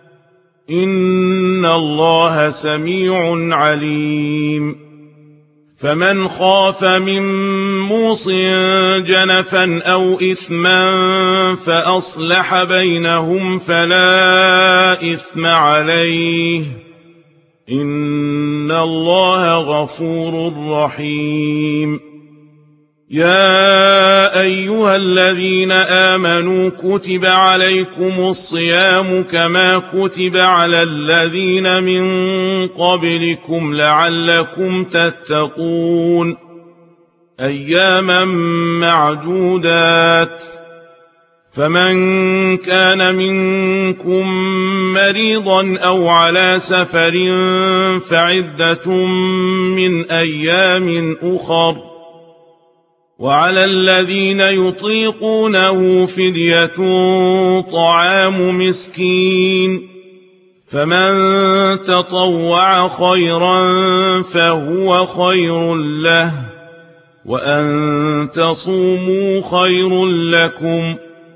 [SPEAKER 1] إن الله سميع عليم فمن خاف من موص جنفا أو إثما فأصلح بينهم فلا إثم عليه إن الله غفور رحيم يا أيها الذين آمنوا كتب عليكم الصيام كما كتب على الذين من قبلكم لعلكم تتقون أياما معدودات فمن كان منكم مريضا أو على سفر فعدة من أيام أخر وعلى الذين يطيقونه فدية طعام مسكين فمن تطوع خيرا فهو خير له وأن تصوموا خير لكم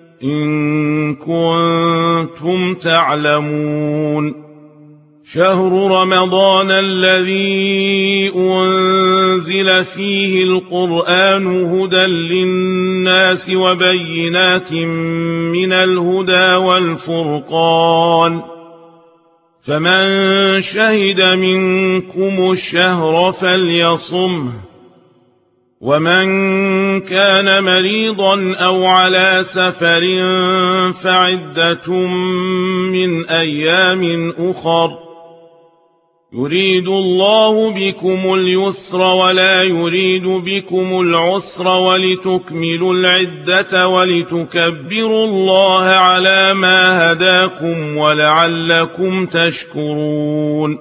[SPEAKER 1] إن كنتم تعلمون شهر رمضان الذي أنزل فيه القرآن هدى للناس وبينات من الهدى والفرقان فمن شهد منكم الشهر فليصمه ومن كان مريضا أو على سفر فعدة من أيام أخر يريد الله بكم اليسر ولا يريد بكم العسر ولتكملوا العدة ولتكبروا الله على ما هداكم ولعلكم تشكرون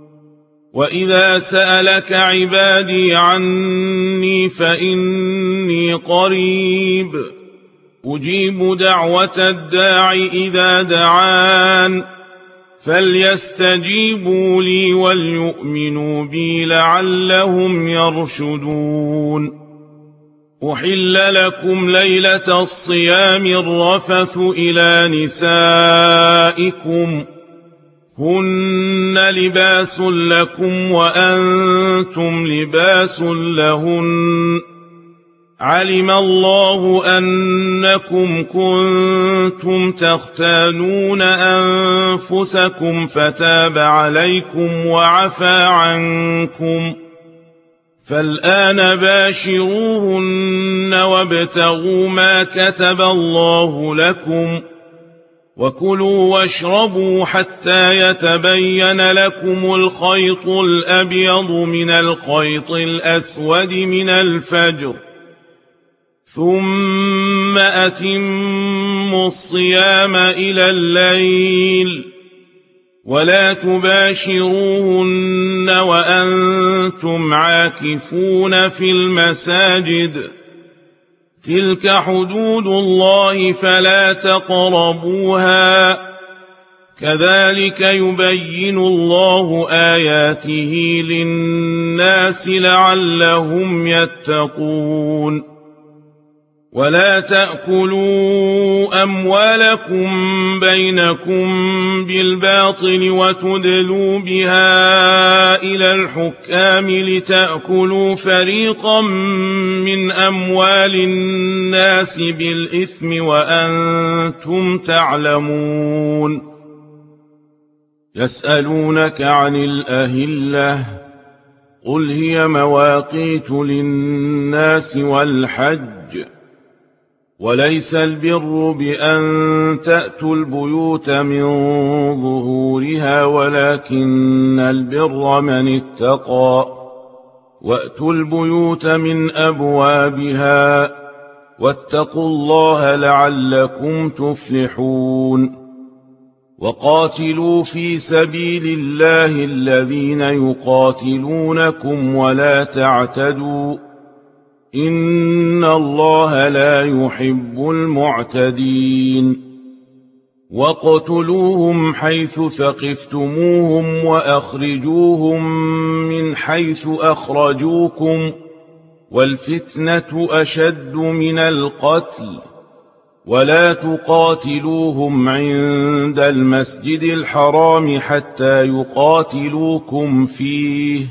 [SPEAKER 1] وإذا سألك عبادي عني فإني قريب أجيب دعوة الداع إذا دعان فليستجيبوا لي وليؤمنوا بي لعلهم يرشدون أحل لكم ليلة الصيام الرفث إلى نسائكم هن لباس لكم وأنتم لباس لهن علم الله أنكم كنتم تختانون أنفسكم فتاب عليكم وعفى عنكم فالآن باشروهن وابتغوا ما كتب الله لكم وكلوا واشربوا حتى يتبين لكم الخيط الأبيض من الخيط الأسود من الفجر ثم أتموا الصيام إلى الليل ولا تباشروهن وأنتم عاكفون في المساجد تلك حدود الله فلا تقربوها كذلك يبين الله آياته للناس لعلهم يتقون ولا تأكلوا أموالكم بينكم بالباطل وتدلوا بها إلى الحكام لتأكلوا فريقا من أموال الناس بالإثم وأنتم تعلمون يسألونك عن الأهلة قل هي مواقيت للناس والحج وليس البر بأن تأتوا البيوت من ظهورها ولكن البر من اتقى وأتوا البيوت من أبوابها واتقوا الله لعلكم تفلحون وقاتلوا في سبيل الله الذين يقاتلونكم ولا تعتدوا إن الله لا يحب المعتدين واقتلوهم حيث ثقفتموهم وأخرجوهم من حيث أخرجوكم والفتنة أشد من القتل ولا تقاتلوهم عند المسجد الحرام حتى يقاتلوكم فيه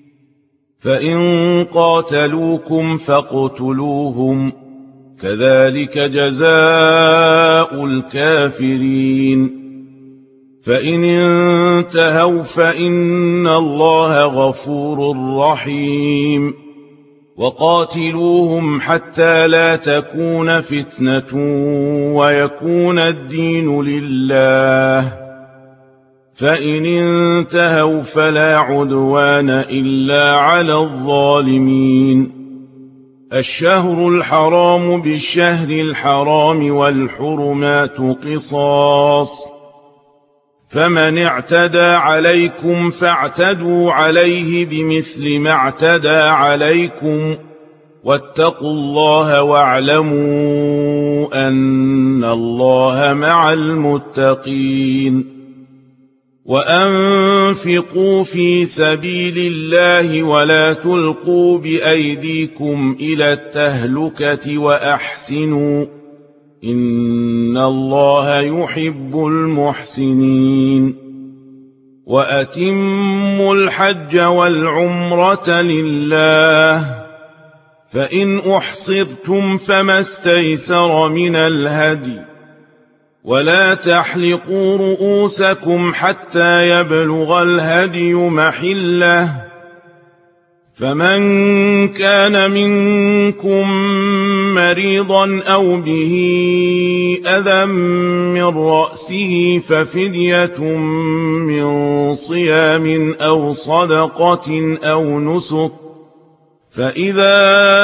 [SPEAKER 1] فإن قاتلوكم فاقتلوهم كذلك جزاء الكافرين فإن انتهوا فإن الله غفور رحيم وقاتلوهم حتى لا تكون فتنة ويكون الدين لله فإن انتهوا فلا عدوان إلا على الظالمين الشهر الحرام بالشهر الحرام والحرمات قصاص فمن اعتدى عليكم فاعتدوا عليه بمثل ما اعتدى عليكم واتقوا الله واعلموا أن الله مع المتقين وأنفقوا في سبيل الله ولا تلقوا بأيديكم إلى التهلكة وأحسنوا إن الله يحب المحسنين وأتموا الحج والعمرة لله فإن أحصرتم فما استيسر من الهدي ولا تحلقوا رؤوسكم حتى يبلغ الهدي محله فمن كان منكم مريضا أو به أذى من رأسه ففدية من صيام أو صدقة أو نسك فإذا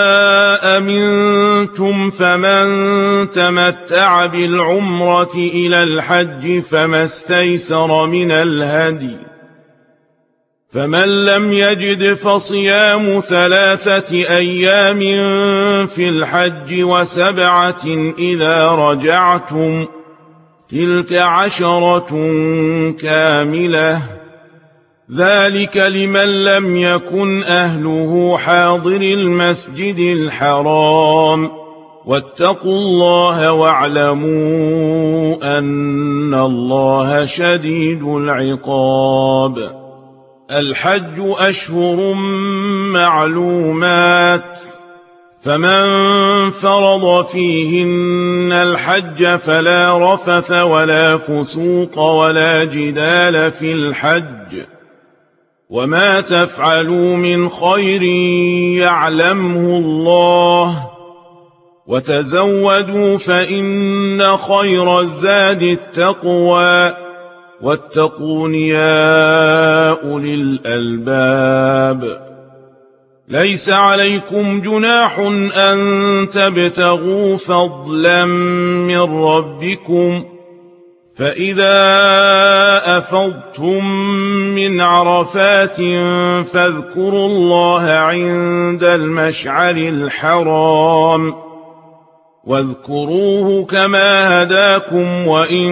[SPEAKER 1] أمنتم فمن تمتع بالعمرة إلى الحج فما استيسر من الهدي فمن لم يجد فصيام ثلاثة أيام في الحج وسبعة إذا رجعتم تلك عشرة كاملة ذلك لمن لم يكن أهله حاضر المسجد الحرام واتقوا الله واعلموا أن الله شديد العقاب الحج أشهر معلومات فمن فرض فيهن الحج فلا رفث ولا فسوق ولا جدال في الحج وما تفعلوا من خير يعلمه الله وتزودوا فإن خير الزاد التقوى واتقون يا أولي الألباب ليس عليكم جناح أن تبتغوا فضلا من ربكم فإذا أفضتم من عرفات فاذكروا الله عند المشعر الحرام واذكروه كما هداكم وإن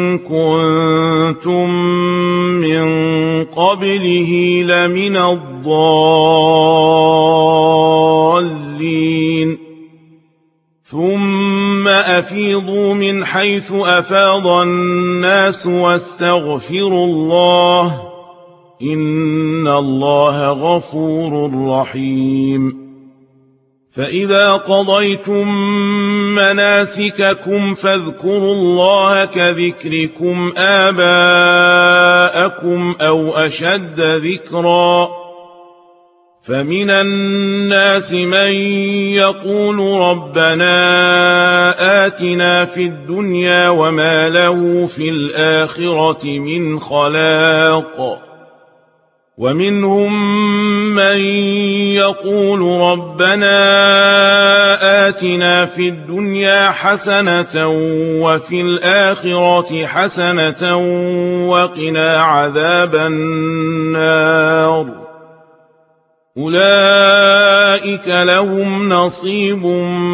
[SPEAKER 1] كنتم من قبله لمن الضالين ثم أفيضوا من حيث أفاض الناس واستغفروا الله إن الله غفور رحيم فإذا قضيتم مناسككم فاذكروا الله كذكركم آباءكم أو أشد ذكرا فمن الناس من يقول ربنا آتنا في الدنيا وما له في الآخرة من خلاق ومنهم من يقول ربنا آتنا في الدنيا حسنة وفي الآخرة حسنة وقنا عذاب النار أولئك لهم نصيب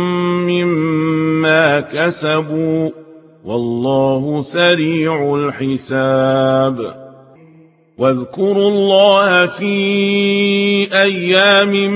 [SPEAKER 1] مما كسبوا والله سريع الحساب واذكروا الله في أيام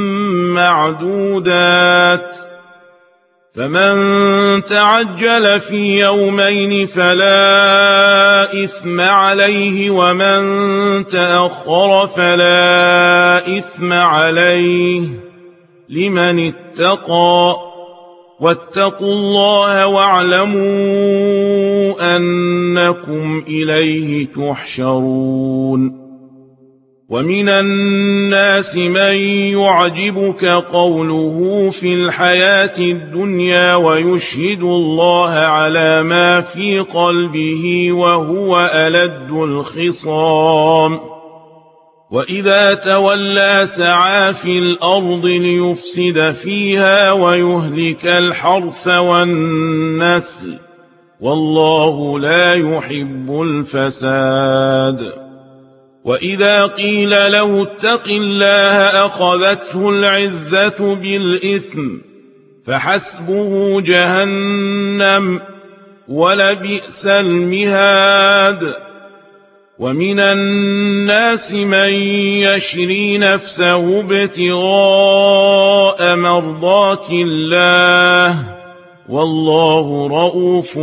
[SPEAKER 1] معدودات فمن تعجل في يومين فلا إثم عليه ومن تأخر فلا إثم عليه لمن اتقى واتقوا الله واعلموا أنكم إليه تحشرون ومن الناس من يعجبك قوله في الحياة الدنيا ويشهد الله على ما في قلبه وهو ألد الخصام وإذا تولى سعى في الأرض ليفسد فيها ويهلك الحرث والنسل والله لا يحب الفساد وإذا قيل له اتق الله أخذته العزة بالإثم فحسبه جهنم ولبئس المهاد ومن الناس من يشري نفسه ابتغاء مرضات الله والله رؤوف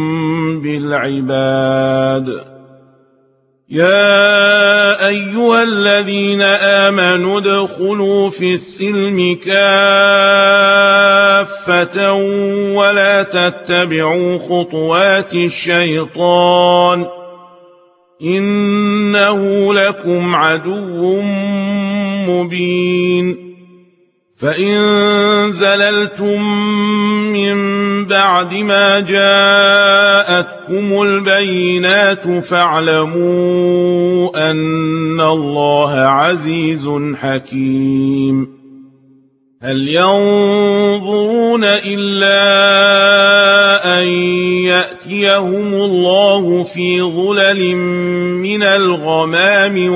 [SPEAKER 1] بالعباد يا أيها الذين آمنوا ادخلوا في السلم كافة ولا تتبعوا خطوات الشيطان إنه لكم عدو مبين فإن زللتم من بعد ما جاءتكم البينات فاعلموا أن الله عزيز حكيم هل ينظرون إلا أن يأتيهم الله في ظلل من الغمام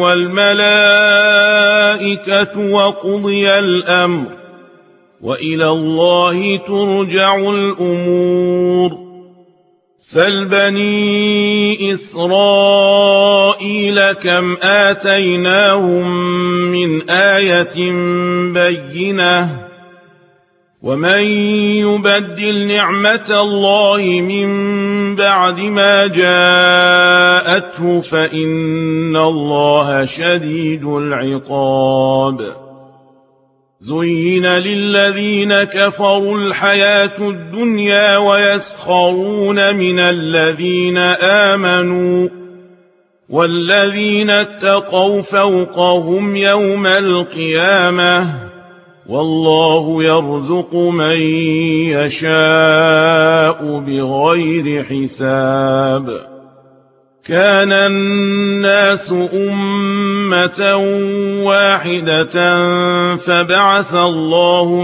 [SPEAKER 1] والملائكة وقضي الأمر وإلى الله ترجع الأمور سل بني إسرائيل كم آتيناهم من آية بينة ومن يبدل نعمة الله من بعد ما جاءته فإن الله شديد العقاب زين للذين كفروا الحياة الدنيا ويسخرون من الذين آمنوا والذين اتقوا فوقهم يوم القيامة والله يرزق من يشاء بغير حساب كان الناس أمة واحدة فبعث الله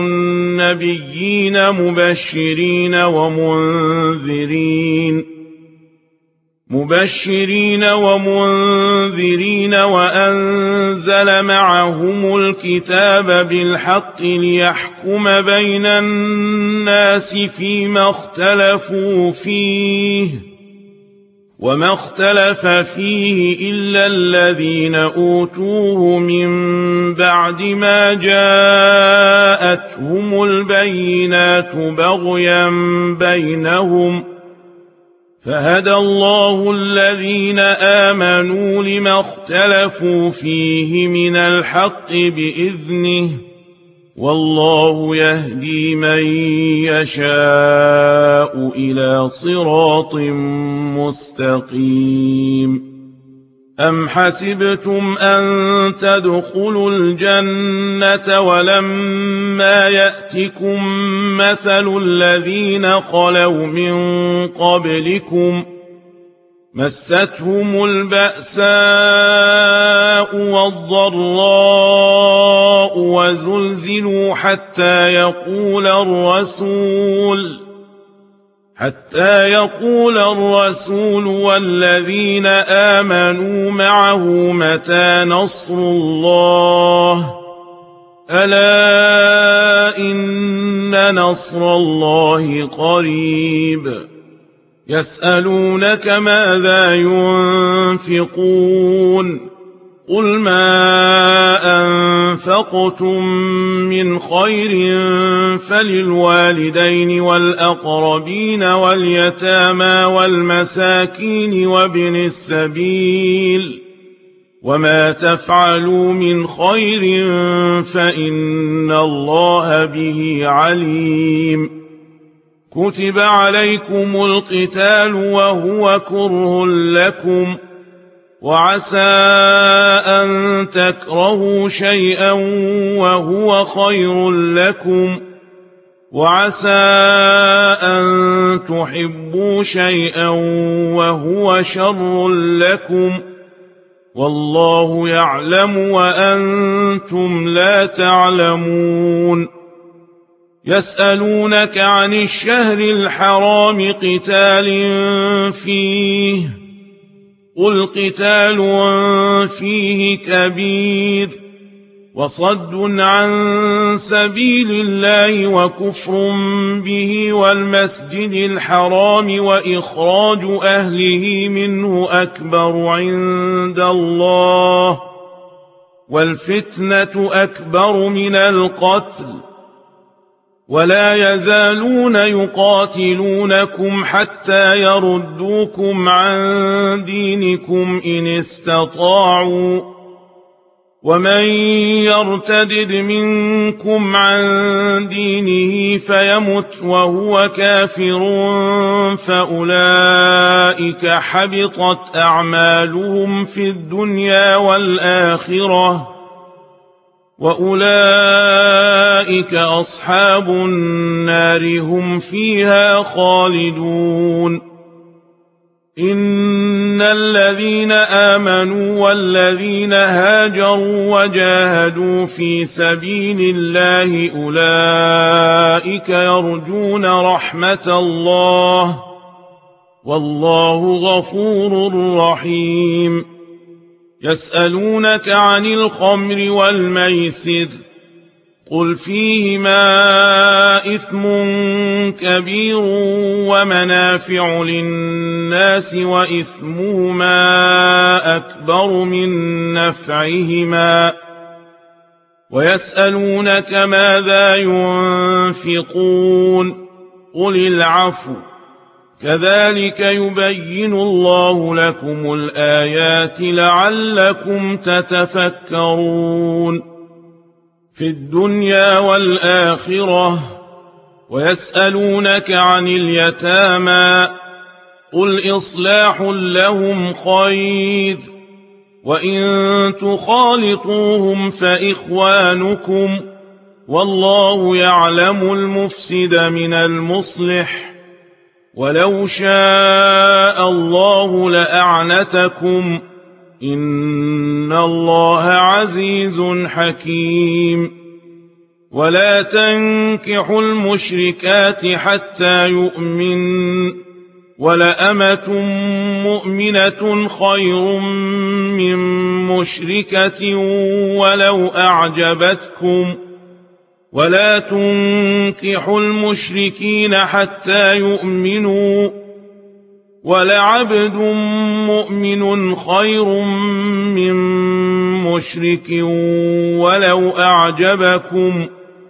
[SPEAKER 1] النبيين مبشرين ومنذرين مبشرين ومنذرين وأنزل معهم الكتاب بالحق ليحكم بين الناس فيما اختلفوا فيه وما اختلف فيه إلا الذين أوتوه من بعد ما جاءتهم البينات بغيا بينهم فهدى الله الذين آمنوا لما اختلفوا فيه من الحق بإذنه والله يهدي من يشاء إلى صراط مستقيم أم حسبتم أن تدخلوا الجنة ولما يأتكم مثل الذين خلوا من قبلكم مستهم البأساء والضراء وزلزلوا حتى يقول الرسول حتى يقول الرسول والذين آمنوا معه متى نصر الله ألا إن نصر الله قريب يسألونك ماذا ينفقون قل ما أنفقتم من خير فللوالدين والأقربين واليتامى والمساكين وابن السبيل وما تفعلوا من خير فإن الله به عليم كتب عليكم القتال وهو كره لكم وعسى أن تكرهوا شيئا وهو خير لكم وعسى أن تحبوا شيئا وهو شر لكم والله يعلم وأنتم لا تعلمون يسألونك عن الشهر الحرام قتال فيه قل قتال فيه كبير وصد عن سبيل الله وكفر به والمسجد الحرام وإخراج أهله منه أكبر عند الله والفتنة أكبر من القتل ولا يزالون يقاتلونكم حتى يردوكم عن دينكم إن استطاعوا ومن يرتدد منكم عن دينه فيمت وهو كافر فأولئك حبطت أعمالهم في الدنيا والآخرة وأولئك أصحاب النار هم فيها خالدون إن الذين آمنوا والذين هاجروا وجاهدوا في سبيل الله أولئك يرجون رحمة الله والله غفور رحيم يسألونك عن الخمر والميسر قل فيهما إثم كبير ومنافع للناس وإثمهما أكبر من نفعهما ويسألونك ماذا ينفقون قل العفو كذلك يبين الله لكم الآيات لعلكم تتفكرون في الدنيا والآخرة ويسألونك عن اليتامى قل إصلاح لهم خير وإن تخالطوهم فإخوانكم والله يعلم المفسد من المصلح ولو شاء الله لأعنتكم إن الله عزيز حكيم ولا تنكحوا المشركات حتى يؤمن ولأمة مؤمنة خير من مشركة ولو أعجبتكم ولا تنكحوا المشركين حتى يؤمنوا ولعبد مؤمن خير من مشرك ولو أعجبكم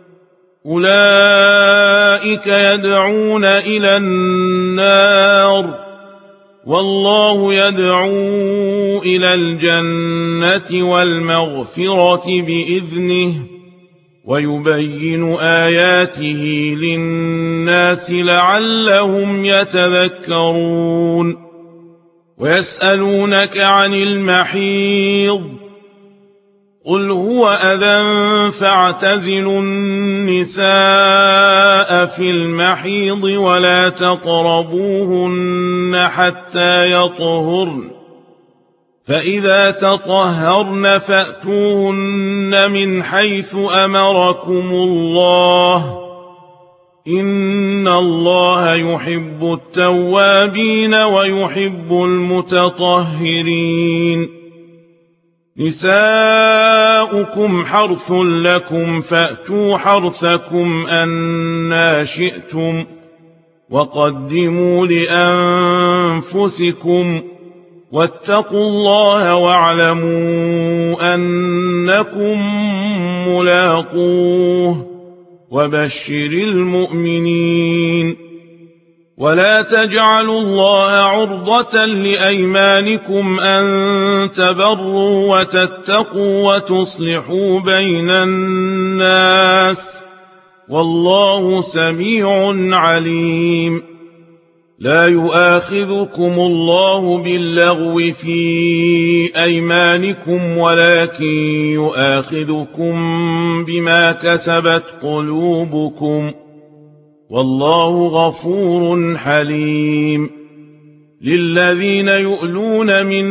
[SPEAKER 1] أولئك يدعون إلى النار والله يدعو إلى الجنة والمغفرة بإذنه ويبين آياته للناس لعلهم يتذكرون ويسألونك عن المحيض قل هو أذى فاعتزلوا النساء في المحيض ولا تقربوهن حتى يطهرن فإذا تطهرن فأتوهن من حيث أمركم الله إن الله يحب التوابين ويحب المتطهرين نساؤكم حرث لكم فأتوا حرثكم أنى شئتم وقدموا لأنفسكم واتقوا الله واعلموا أنكم ملاقوه وبشر المؤمنين ولا تجعلوا الله عرضة لأيمانكم أن تبروا وتتقوا وتصلحوا بين الناس والله سميع عليم لا يؤاخذكم الله باللغو في أيمانكم ولكن يؤاخذكم بما كسبت قلوبكم والله غفور حليم للذين يؤلون من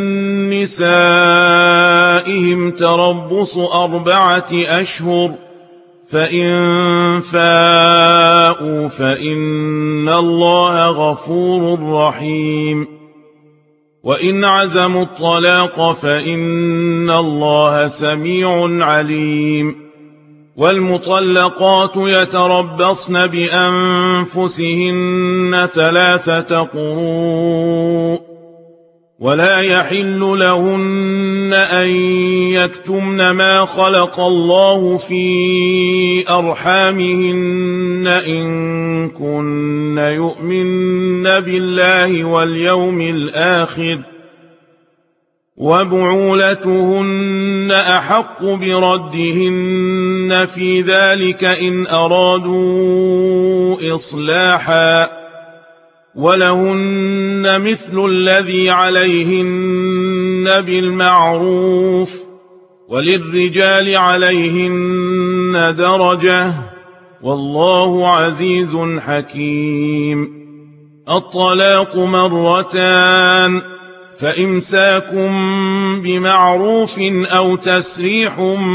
[SPEAKER 1] نسائهم تربص أربعة أشهر فإن فاءوا فإن الله غفور رحيم وإن عزموا الطلاق فإن الله سميع عليم والمطلقات يتربصن بأنفسهن ثلاثة قروء ولا يحل لهن أن يكتمن ما خلق الله في أرحامهن إن كن يؤمن بالله واليوم الآخر وبعولتهن أحق بردهن في ذلك إن أرادوا إصلاحا ولهن مثل الذي عليهن بالمعروف وللرجال عليهن درجة والله عزيز حكيم الطلاق مرتان فإمساكم بمعروف أو تسريح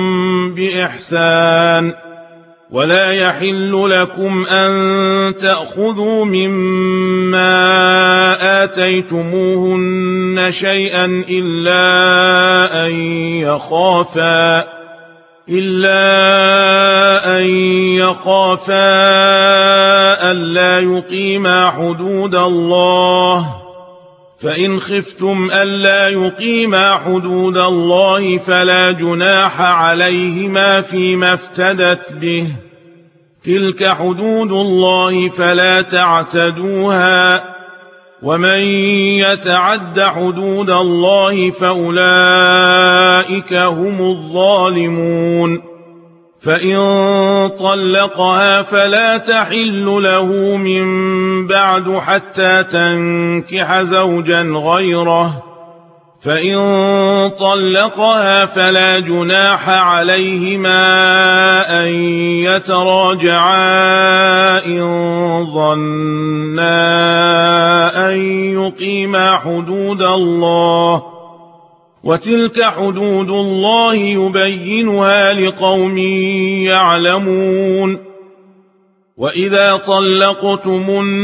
[SPEAKER 1] بإحسان ولا يحل لكم أن تأخذوا مما آتيتموهن شيئا إلا أن يخافا إلا أن يخافا ألا يقيما حدود الله فإن خفتم ألا يقيما حدود الله فلا جناح عليهما فيما افتدت به تلك حدود الله فلا تعتدوها ومن يتعد حدود الله فأولئك هم الظالمون فإن طلقها فلا تحل له من بعد حتى تنكح زوجا غيره فإن طلقها فلا جناح عليهما أن يتراجعا إن ظنا أن يقيما حدود الله وتلك حدود الله يبينها لقوم يعلمون وإذا طلقتم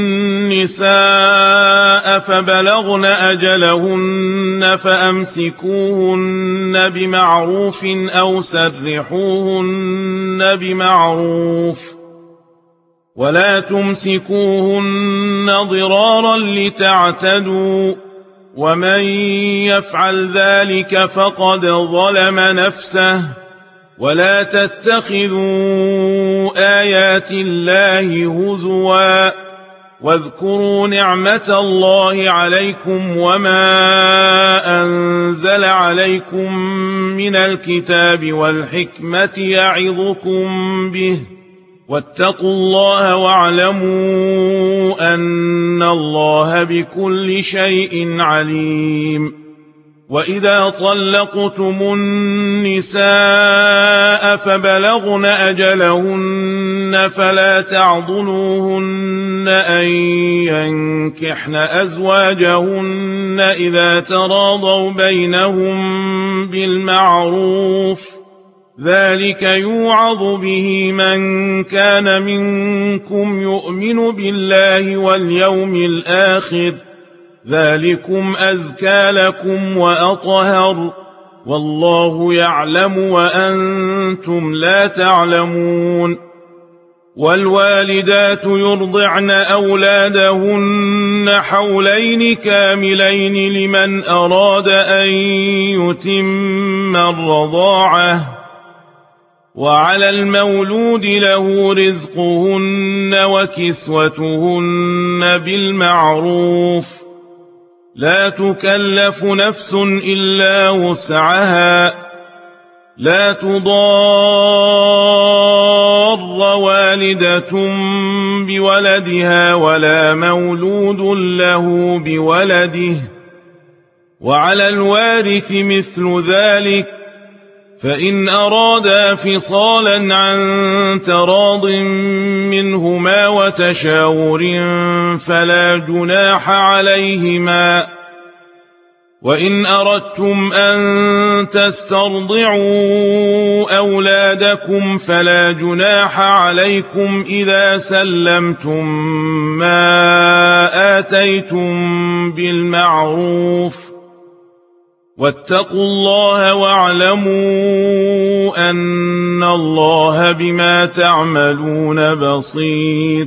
[SPEAKER 1] النساء فبلغن أجلهن فأمسكوهن بمعروف أو سرحوهن بمعروف ولا تمسكوهن ضرارا لتعتدوا ومن يفعل ذلك فقد ظلم نفسه ولا تتخذوا آيات الله هزوا واذكروا نعمة الله عليكم وما أنزل عليكم من الكتاب والحكمة يعظكم به واتقوا الله واعلموا أن الله بكل شيء عليم. وإذا طلقتم النساء فبلغن أجلهن فلا تعضلوهن أن ينكحن أزواجهن إذا تراضوا بينهم بالمعروف ذلك يوعظ به من كان منكم يؤمن بالله واليوم الآخر ذلكم أزكى لكم وأطهر والله يعلم وأنتم لا تعلمون. والوالدات يرضعن أولادهن حولين كاملين لمن أراد أن يتم الرضاعة وعلى المولود له رزقهن وكسوتهن بالمعروف لا تكلف نفس إلا وسعها لا تضار والدة بولدها ولا مولود له بولده وعلى الوارث مثل ذلك فإن أرادا فصالا عن تراض منهما وتشاور فلا جناح عليهما. وإن أردتم أن تسترضعوا أولادكم فلا جناح عليكم إذا سلمتم ما آتيتم بالمعروف واتقوا الله واعلموا أن الله بما تعملون بصير.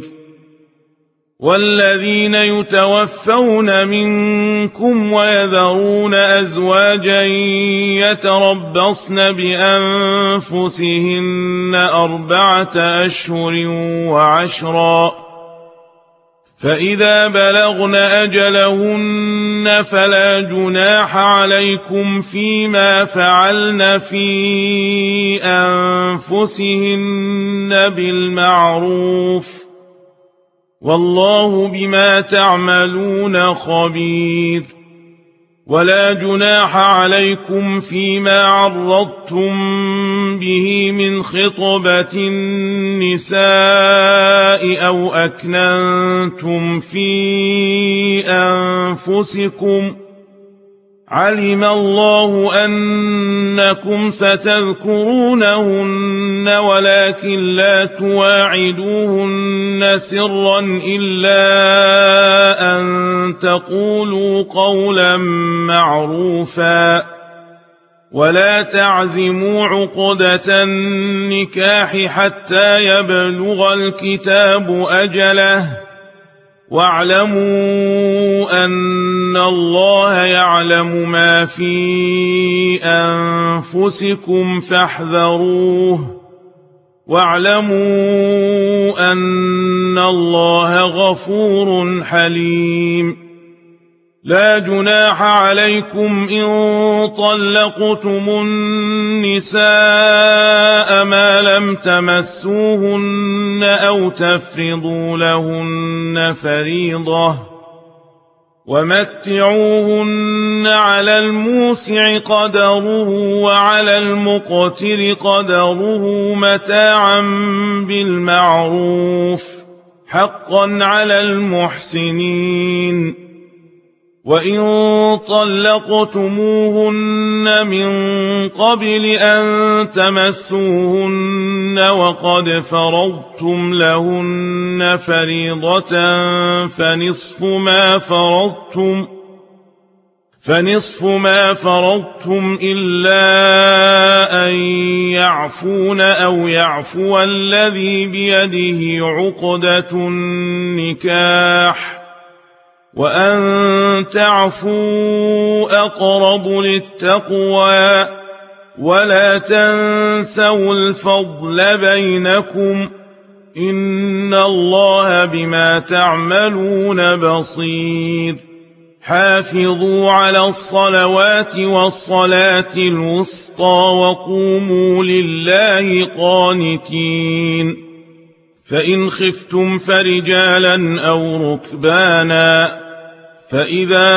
[SPEAKER 1] والذين يتوفون منكم ويذرون أزواجا يتربصن بأنفسهن أربعة أشهر وعشرا فإذا بلغن أجلهن فلا جناح عليكم فيما فعلن في أنفسهن بالمعروف والله بما تعملون خبير. ولا جناح عليكم فيما عرضتم به من خطبة النساء أو أكننتم في أنفسكم علم الله أنكم ستذكرونهن ولكن لا تواعدوهن سرا إلا أن تقولوا قولا معروفا ولا تعزموا عقدة النكاح حتى يبلغ الكتاب أجله واعلموا أن الله يعلم ما في أنفسكم فاحذروه واعلموا أن الله غفور حليم. لا جناح عليكم إن طلقتم النساء ما لم تمسوهن أو تفرضوا لهن فريضة ومتعوهن على الموسع قدره وعلى المقتر قدره متاعا بالمعروف حقا على المحسنين. وإن طلقتموهن من قبل أن تمسوهن أجلهن وقد فرضتم لهن فريضة فنصف ما فرضتم فنصف ما فرضتم إلا أن يعفون أو يعفو الذي بيده عقدة النكاح وأن تعفوا أقرب للتقوى ولا تنسوا الفضل بينكم إن الله بما تعملون بصير حافظوا على الصلوات والصلاة الوسطى وقوموا لله قانتين فإن خفتم فرجالا أو ركبانا فإذا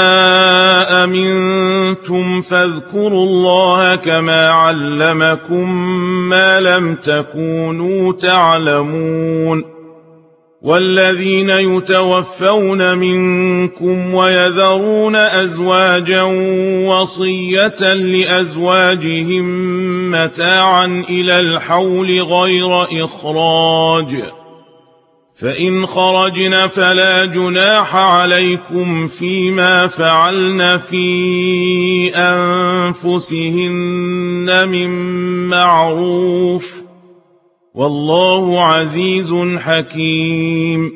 [SPEAKER 1] أمنتم فاذكروا الله كما علمكم ما لم تكونوا تعلمون والذين يتوفون منكم ويذرون أزواجا وصية لأزواجهم متاعا إلى الحول غير إخراج فإن خرجن فلا جناح عليكم فيما فعلن في أنفسهن من معروف والله عزيز حكيم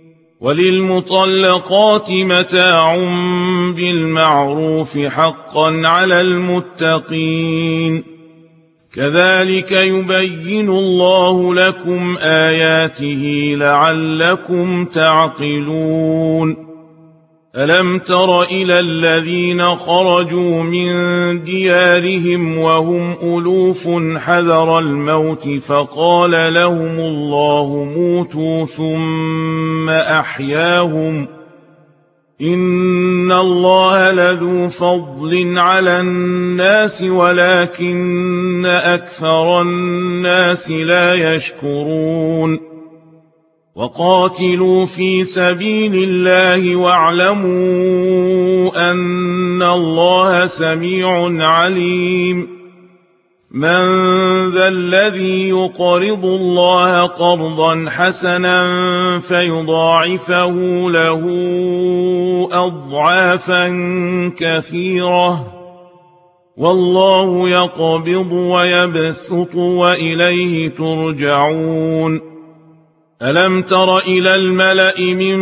[SPEAKER 1] وللمطلقات متاع بالمعروف حقا على المتقين كذلك يبين الله لكم آياته لعلكم تعقلون ألم تر إلى الذين خرجوا من ديارهم وهم ألوف حذر الموت فقال لهم الله موتوا ثم أحياهم إن الله لذو فضل على الناس ولكن أكثر الناس لا يشكرون وقاتلوا في سبيل الله واعلموا أن الله سميع عليم من ذا الذي يقرض الله قرضا حسنا فيضاعفه له أضعافا كثيرة والله يقبض ويبسط وإليه ترجعون ألم تر إلى الملأ من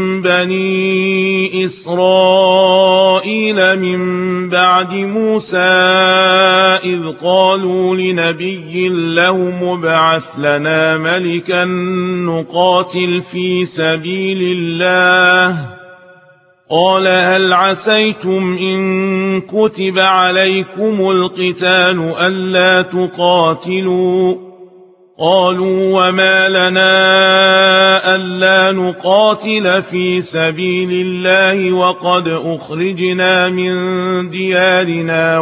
[SPEAKER 1] بني إسرائيل من بعد موسى إذ قالوا لنبي له مبعث لنا ملكا نقاتل في سبيل الله قال هل عسيتم إن كتب عليكم القتال ألا تقاتلوا قالوا وما لنا ألا نقاتل في سبيل الله وقد أخرجنا من ديارنا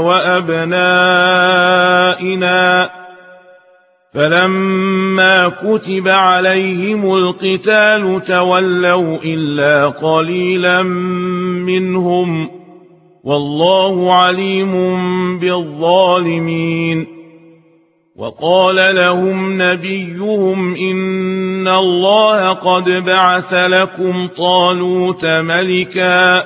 [SPEAKER 1] وأبنائنا فلما كتب عليهم القتال تولوا إلا قليلا منهم والله عليم بالظالمين وقال لهم نبيهم إن الله قد بعث لكم طالوت ملكا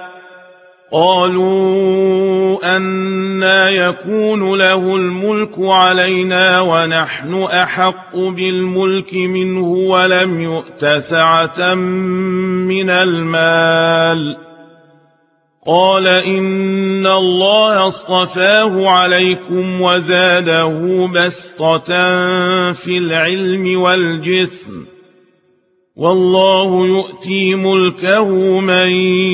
[SPEAKER 1] قالوا أنى يكون له الملك علينا ونحن أحق بالملك منه ولم يؤت سعة من المال قال إن الله اصطفاه عليكم وزاده بسطة في العلم والجسم والله يؤتي ملكه من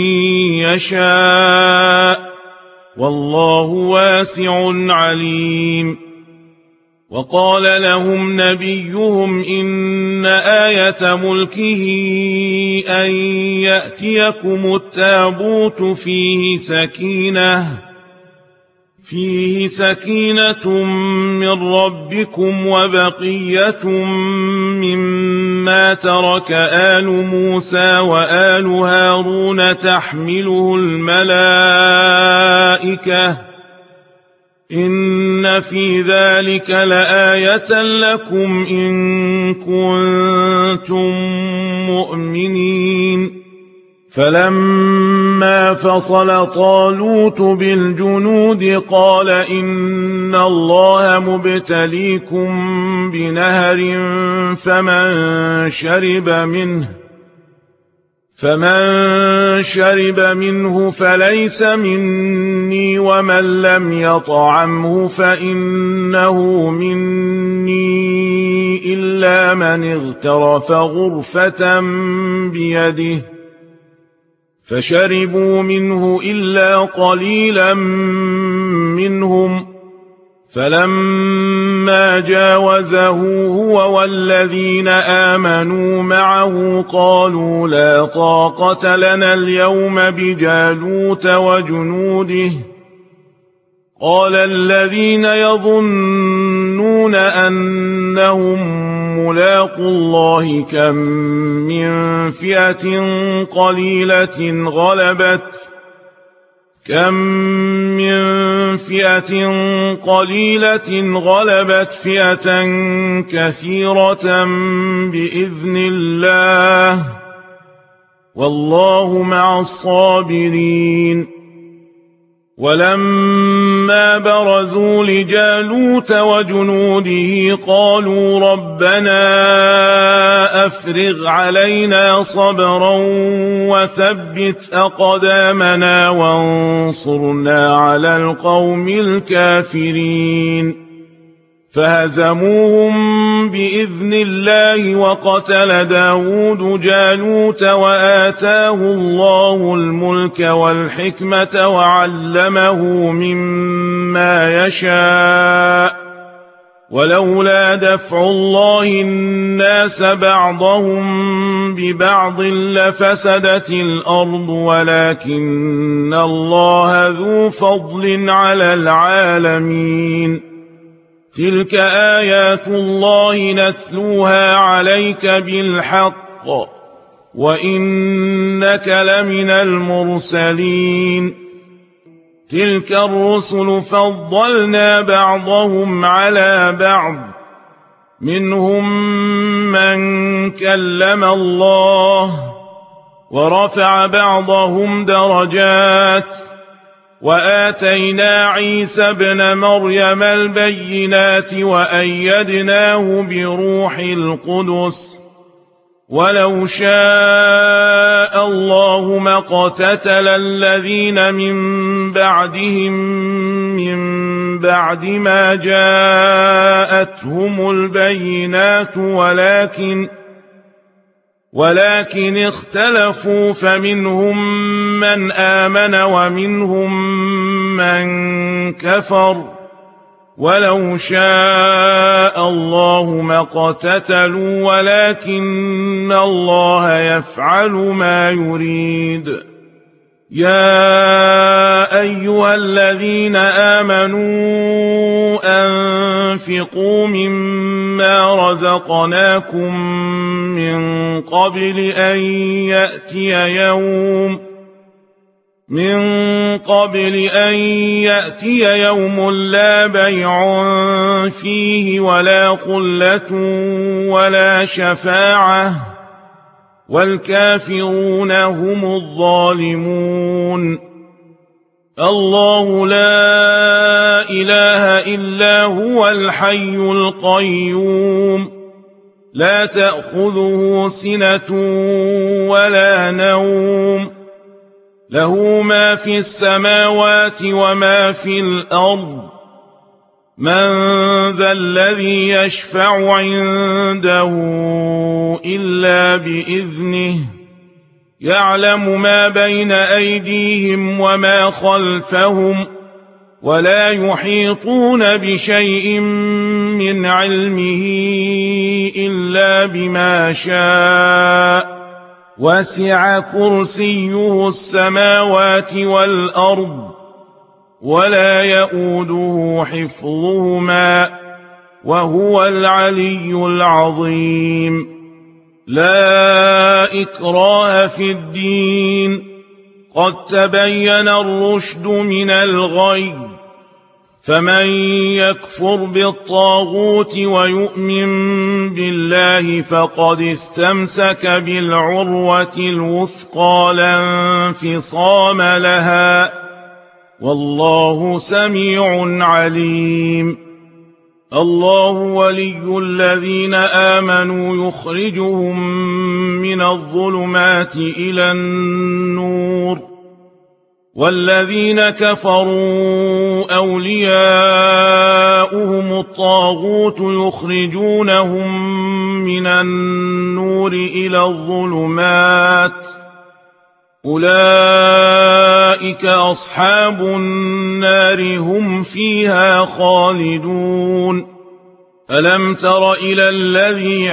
[SPEAKER 1] يشاء والله واسع عليم وقال لهم نبيهم إن آية ملكه أن يأتيكم التابوت فيه سكينة فيه سكينة من ربكم وبقية مما ترك آل موسى وآل هارون تحمله الملائكة إن في ذلك لآية لكم إن كنتم مؤمنين فلما فصل طالوت بالجنود قال إن الله مبتليكم بنهر فمن شرب منه فمن شرب منه فليس مني ومن لم يطعمه فإنه مني إلا من اغترف غرفة بيده فشربوا منه إلا قليلا منهم فلما جاوزه هو والذين آمنوا معه قالوا لا طاقة لنا اليوم بجالوت وجنوده قال الذين يظنون أنهم ملاقوا الله كم من فئة قليلة غلبت كم من فئة قليلة غلبت فئة كثيرة بإذن الله والله مع الصابرين ولما برزوا لجالوت وجنوده قالوا ربنا أفرغ علينا صبرا وثبت أقدامنا وانصرنا على القوم الكافرين فهزموهم بإذن الله وقتل داود جالوت وآتاه الله الملك والحكمة وعلمه مما يشاء ولولا دفع الله الناس بعضهم ببعض لفسدت الأرض ولكن الله ذو فضل على العالمين تلك آيات الله نتلوها عليك بالحق وإنك لمن المرسلين تلك الرسل فضلنا بعضهم على بعض منهم من كلم الله ورفع بعضهم درجات وآتينا عيسى ابن مريم البينات وأيدناه بروح القدس ولو شاء الله ما اقتتل الذين من بعدهم من بعد ما جاءتهم البينات ولكن ولكن اختلفوا فمنهم من آمن ومنهم من كفر ولو شاء الله ما اقتتلوا ولكن الله يفعل ما يريد يا أيها الذين آمنوا أنفقوا مما رزقناكم من قبل أن يأتي يوم من قبل أن يأتي يوم لا بيع فيه ولا خلة ولا شفاعة والكافرون هم الظالمون الله لا إله إلا هو الحي القيوم لا تأخذه سنة ولا نوم له ما في السماوات وما في الأرض من ذا الذي يشفع عنده إلا بإذنه يعلم ما بين أيديهم وما خلفهم ولا يحيطون بشيء من علمه إلا بما شاء وسع كرسيه السماوات والأرض ولا يؤوده حفظهما وهو العلي العظيم لا إكراه في الدين قد تبين الرشد من الغي فمن يكفر بالطاغوت ويؤمن بالله فقد استمسك بالعروة الوثقى لا انفصام لها والله سميع عليم الله ولي الذين آمنوا يخرجهم من الظلمات إلى النور والذين كفروا أولياؤهم الطاغوت يخرجونهم من النور إلى الظلمات أولئك أصحاب النار هم فيها خالدون ألم تر إلى الذي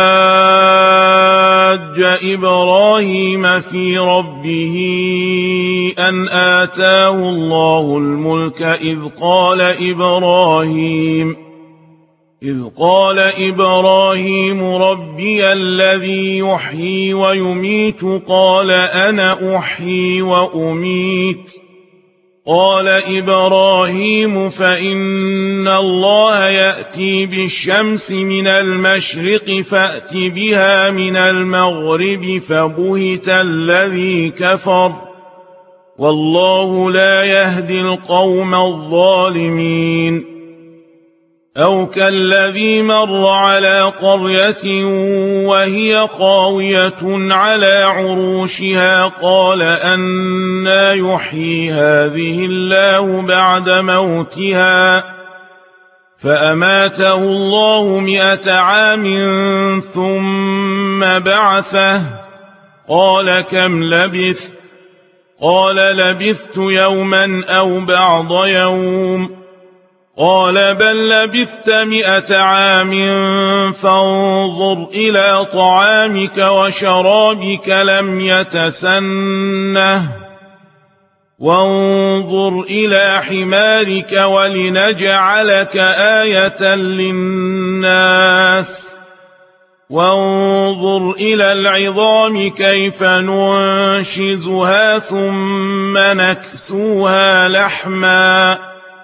[SPEAKER 1] حاج إبراهيم في ربه أن آتاه الله الملك إذ قال إبراهيم إذ قال إبراهيم ربي الذي يحيي ويميت قال أنا أحيي وأميت قال إبراهيم فإن الله يأتي بالشمس من المشرق فأت بها من المغرب فبهت الذي كفر والله لا يهدي القوم الظالمين أو كالذي مر على قرية وهي خاوية على عروشها قال أنى يحيي هذه الله بعد موتها فأماته الله مئة عام ثم بعثه قال كم لبثت قال لبثت يوما أو بعض يوم قال بل لبثت مئة عام فانظر إلى طعامك وشرابك لم يتسنه وانظر إلى حمارك ولنجعلك آية للناس وانظر إلى العظام كيف ننشزها ثم نكسوها لحما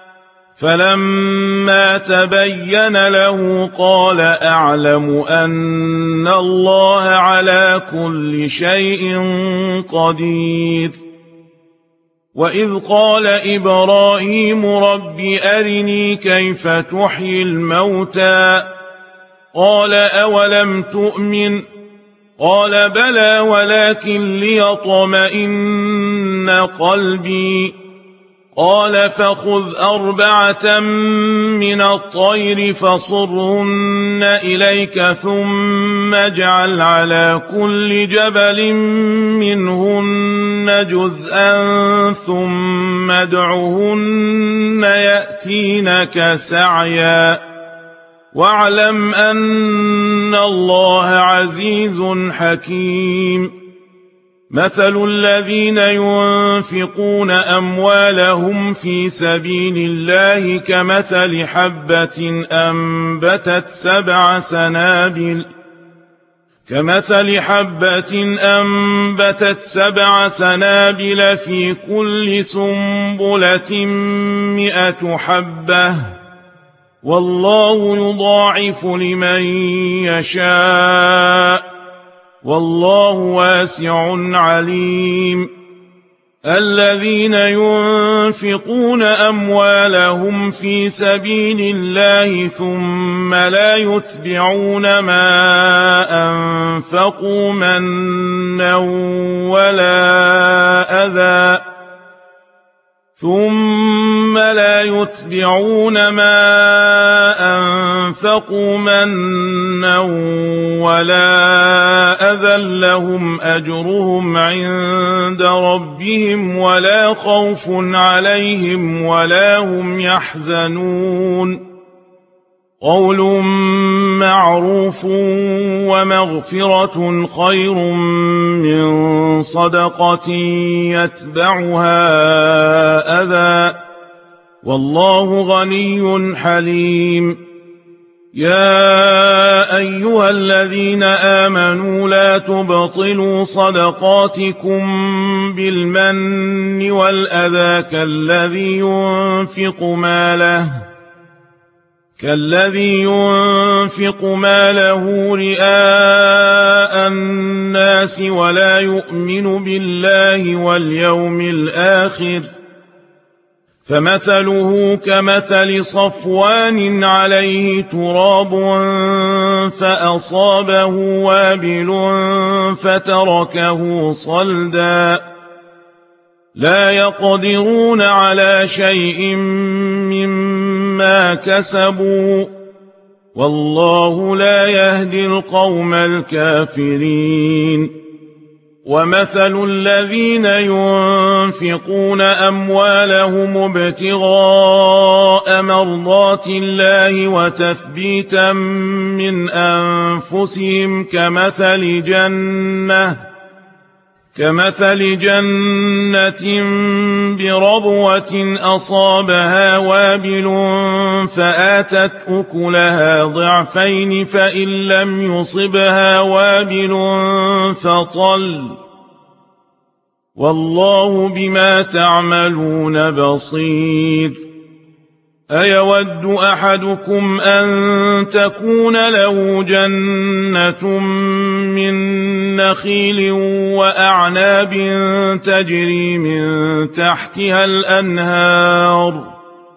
[SPEAKER 1] فلما تبين له قال أعلم أن الله على كل شيء قدير وإذ قال إبراهيم رب أرني كيف تحيي الموتى قال أولم تؤمن قال بلى ولكن ليطمئن قلبي قال فخذ أربعة من الطير فصرهن إليك ثم اجعل على كل جبل منهن جزءا ثم ادعهن يأتينك سعيا واعلم أن الله عزيز حكيم مثل الذين ينفقون أموالهم في سبيل الله كمثل حبة أنبتت سبع سنابل كمثل حبة أنبتت سبع سنابل في كل سنبلة مئة حبة والله يضاعف لمن يشاء والله واسع عليم الذين ينفقون أموالهم في سبيل الله ثم لا يتبعون ما أنفقوا منا ولا أذى ثم لا يتبعون ما أنفقوا منا ولا أذى لهم أجرهم عند ربهم ولا خوف عليهم ولا هم يحزنون قول معروف ومغفرة خير من صدقة يتبعها أذى والله غني حليم يا أيها الذين آمنوا لا تبطلوا صدقاتكم بالمن والأذى كالذي ينفق ماله كالذي ينفق ماله رئاء الناس ولا يؤمن بالله واليوم الآخر فمثله كمثل صفوان عليه تراب فأصابه وابل فتركه صلدا لا يقدرون على شيء مما كسبوا والله لا يهدي القوم الكافرين ومثل الذين ينفقون أموالهم ابتغاء مرضات الله وتثبيتا من أنفسهم كمثل جنة كمثل جنة بربوة أصابها وابل فآتت أكلها ضعفين فإن لم يصبها وابل فطل والله بما تعملون بصير أيود أحدكم أن تكون له جنة من نخيل وأعناب تجري من تحتها الأنهار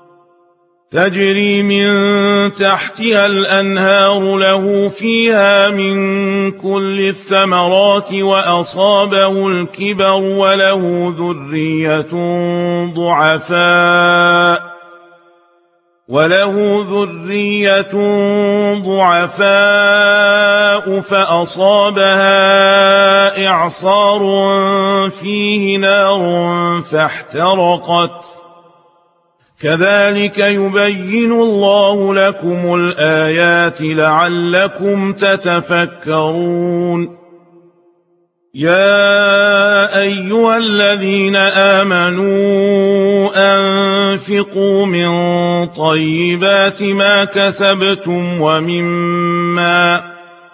[SPEAKER 1] تجري من تحتها الأنهار له فيها من كل الثمرات وأصابه الكبر وله ذرية ضعفاء وله ذرية ضعفاء فأصابها إعصار فيه نار فاحترقت كذلك يبين الله لكم الآيات لعلكم تتفكرون يا أيها الذين آمنوا أنفقوا من طيبات ما كسبتم ومما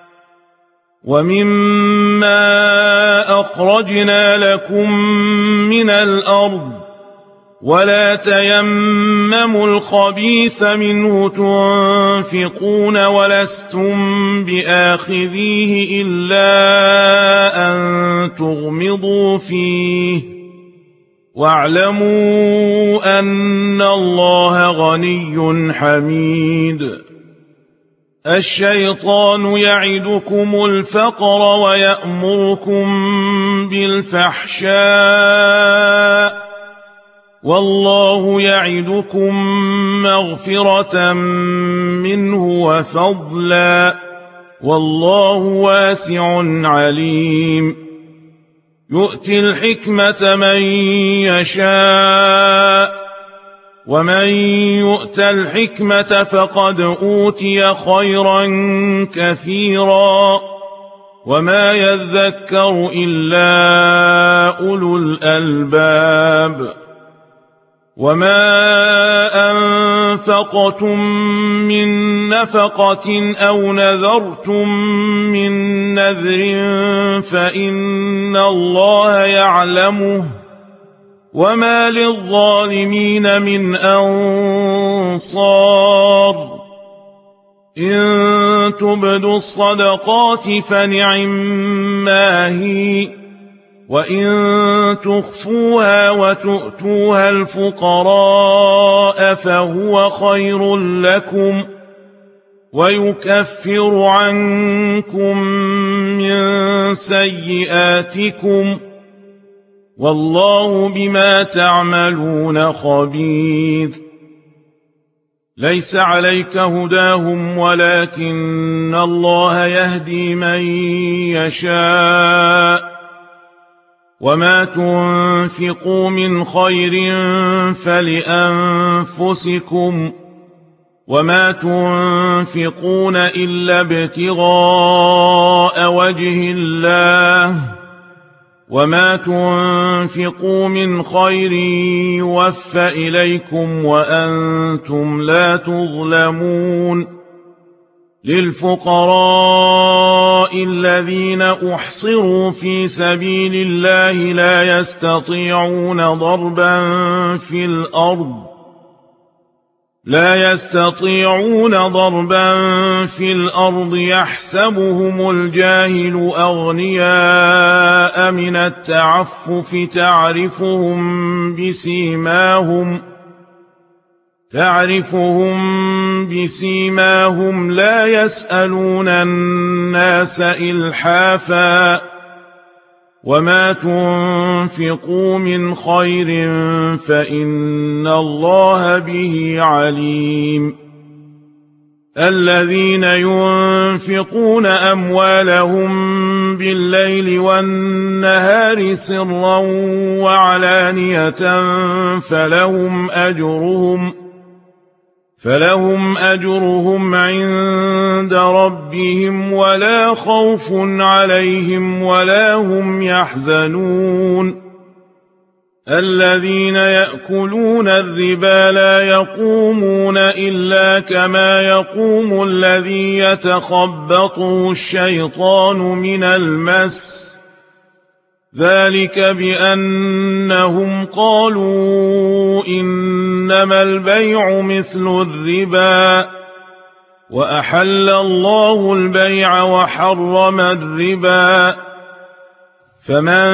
[SPEAKER 1] ومما أخرجنا لكم من الأرض ولا تيمموا الخبيث منه تنفقون ولستم بآخذيه إلا أن تغمضوا فيه واعلموا أن الله غني حميد الشيطان يعدكم الفقر ويأمركم بالفحشاء والله يعدكم مغفرة منه وفضلا والله واسع عليم يؤتي الحكمة من يشاء ومن يؤت الحكمة فقد أوتي خيرا كثيرا وما يذكر إلا أولو الألباب وما أنفقتم من نفقة أو نذرتم من نذر فإن الله يعلمه وما للظالمين من أنصار إن تبدوا الصدقات فنعما هي وإن تخفوها وتؤتوها الفقراء فهو خير لكم ويكفر عنكم من سيئاتكم والله بما تعملون خبير ليس عليك هداهم ولكن الله يهدي من يشاء وما تنفقوا من خير فلأنفسكم وما تنفقون إلا ابتغاء وجه الله وما تنفقوا من خير يوفى إليكم وأنتم لا تظلمون للفقراء الذين أحصروا في سبيل الله لا يستطيعون ضربا في الأرض لا يستطيعون ضربا في الأرض يحسبهم الجاهل أغنياء من التعفف تعرفهم بسيماهم تعرفهم بسيماهم لا يسألون الناس إلحافا وما تنفقوا من خير فإن الله به عليم الذين ينفقون أموالهم بالليل والنهار سرا وعلانية فلهم أجرهم فلهم أجرهم عند ربهم ولا خوف عليهم ولا هم يحزنون الذين يأكلون الربا لا يقومون إلا كما يقوم الذي يتخبطه الشيطان من المس ذلك بأنهم قالوا إنما البيع مثل الربا وأحل الله البيع وحرم الربا فمن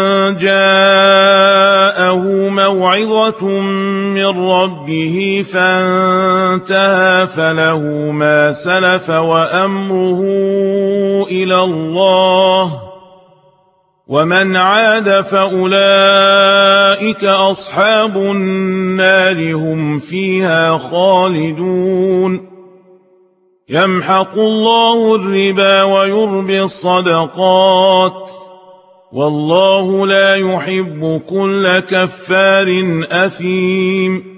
[SPEAKER 1] جاءه موعظة من ربه فانتهى فله ما سلف وأمره إلى الله ومن عاد فأولئك أصحاب النار هم فيها خالدون يمحق الله الربا ويربي الصدقات والله لا يحب كل كفار أثيم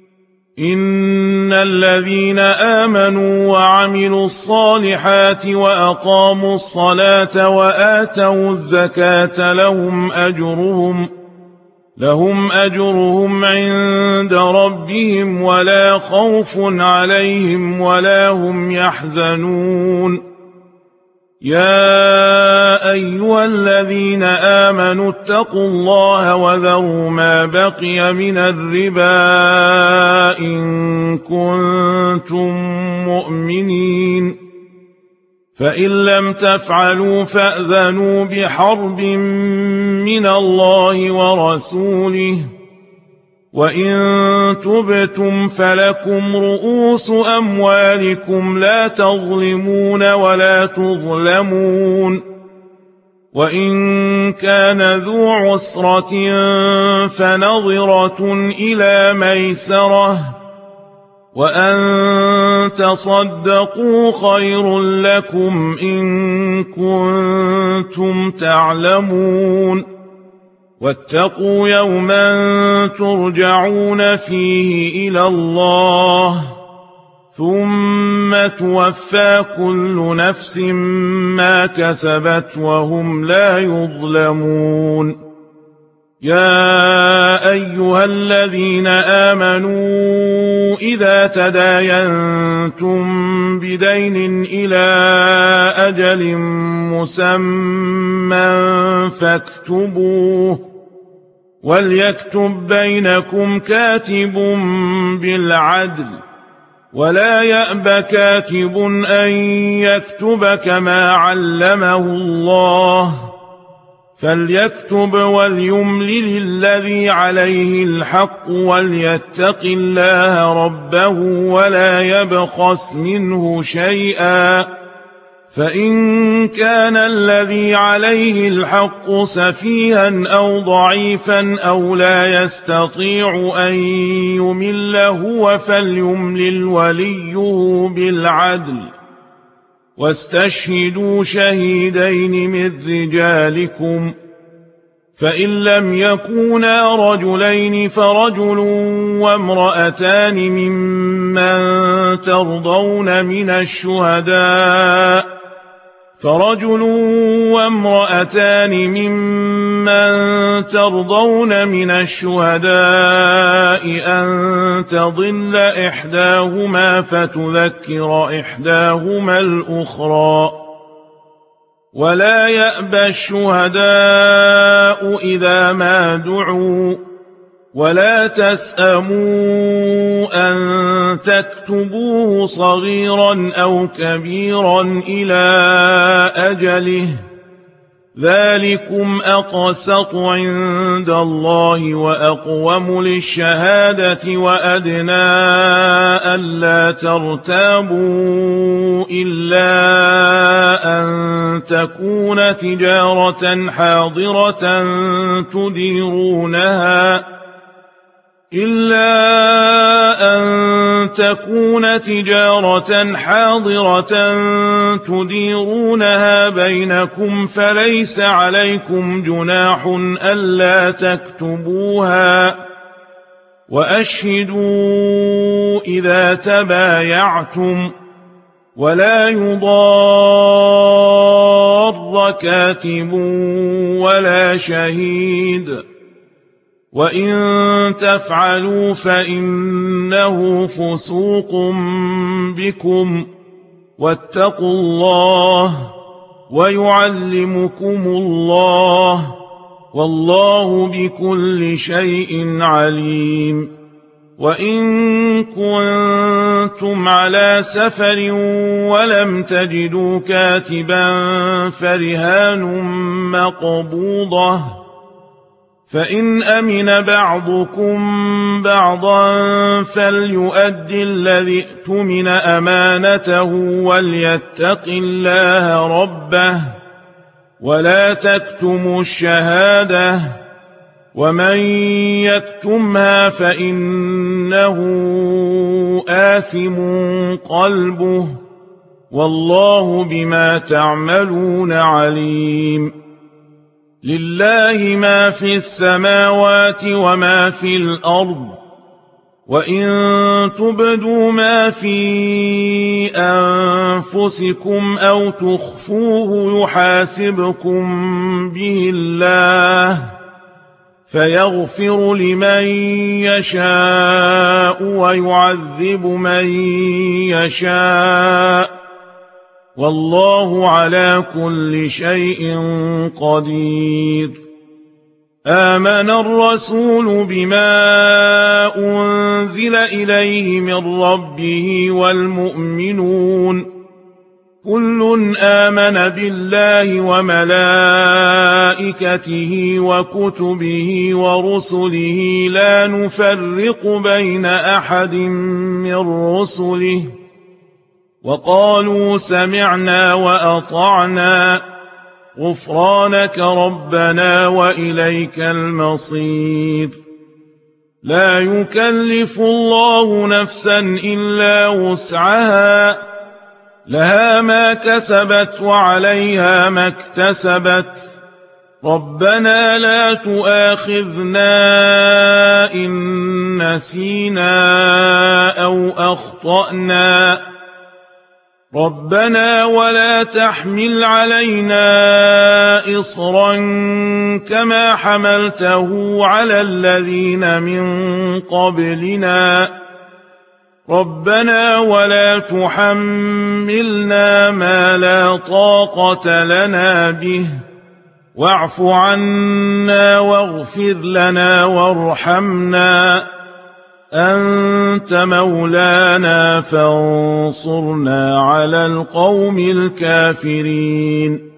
[SPEAKER 1] إن الذين آمنوا وعملوا الصالحات وأقاموا الصلاة وآتوا الزكاة لهم أجرهم لهم أجرهم عند ربهم ولا خوف عليهم ولا هم يحزنون يا أيها الذين آمنوا اتقوا الله وذروا ما بقي من الربا إن كنتم مؤمنين فإن لم تفعلوا فأذنوا بحرب من الله ورسوله وإن تبتم فلكم رؤوس أموالكم لا تظلمون ولا تظلمون وإن كان ذو عسرة فنظرة إلى ميسرة وأن تصدقوا خير لكم إن كنتم تعلمون واتقوا يوما ترجعون فيه إلى الله ثم توفى كل نفس ما كسبت وهم لا يظلمون يا أيها الذين آمنوا إذا تداينتم بدين إلى أجل مسمى فاكتبوه وليكتب بينكم كاتب بالعدل ولا يأب كاتب أن يكتب كما علمه الله فليكتب وليملل الذي عليه الحق وليتق الله ربه ولا يبخس منه شيئا فإن كان الذي عليه الحق سفيها أو ضعيفا أو لا يستطيع أن يمل هو فليملل وليه بالعدل واستشهدوا شهيدين من رجالكم فإن لم يكونا رجلين فرجل وامرأتان ممن ترضون من الشهداء فرجل وامرأتان ممن ترضون من الشهداء أن تضل إحداهما فتذكر إحداهما الأخرى ولا يأبى الشهداء إذا ما دعوا ولا تسأموا أن تكتبوه صغيرا أو كبيرا إلى أجله ذلكم أقسط عند الله وأقوم للشهادة وأدنى ألا ترتابوا إلا أن تكون تجارة حاضرة تديرونها إلا أن تكون تجارة حاضرة تديرونها بينكم فليس عليكم جناح ألا تكتبوها وأشهدوا إذا تبايعتم ولا يضار كاتب ولا شهيد وإن تفعلوا فإنه فسوق بكم واتقوا الله ويعلمكم الله والله بكل شيء عليم وإن كنتم على سفر ولم تجدوا كاتبا فرهان مقبوضة فإن أمن بعضكم بعضا فليؤد الذي اؤتمن أمانته وليتق الله ربه ولا تكتموا الشهادة ومن يكتمها فإنه آثم قلبه والله بما تعملون عليم لله ما في السماوات وما في الأرض وإن تبدوا ما في أنفسكم أو تخفوه يحاسبكم به الله فيغفر لمن يشاء ويعذب من يشاء والله على كل شيء قدير آمن الرسول بما أنزل إليه من ربه والمؤمنون كل آمن بالله وملائكته وكتبه ورسله لا نفرق بين أحد من رسله وقالوا سمعنا وأطعنا غفرانك ربنا وإليك المصير لا يكلف الله نفسا إلا وسعها لها ما كسبت وعليها ما اكتسبت ربنا لا تؤاخذنا إن نسينا أو أخطأنا ربنا ولا تحمل علينا إصرا كما حملته على الذين من قبلنا ربنا ولا تحملنا ما لا طاقة لنا به واعف عنا واغفر لنا وارحمنا أنت مولانا فانصرنا على القوم الكافرين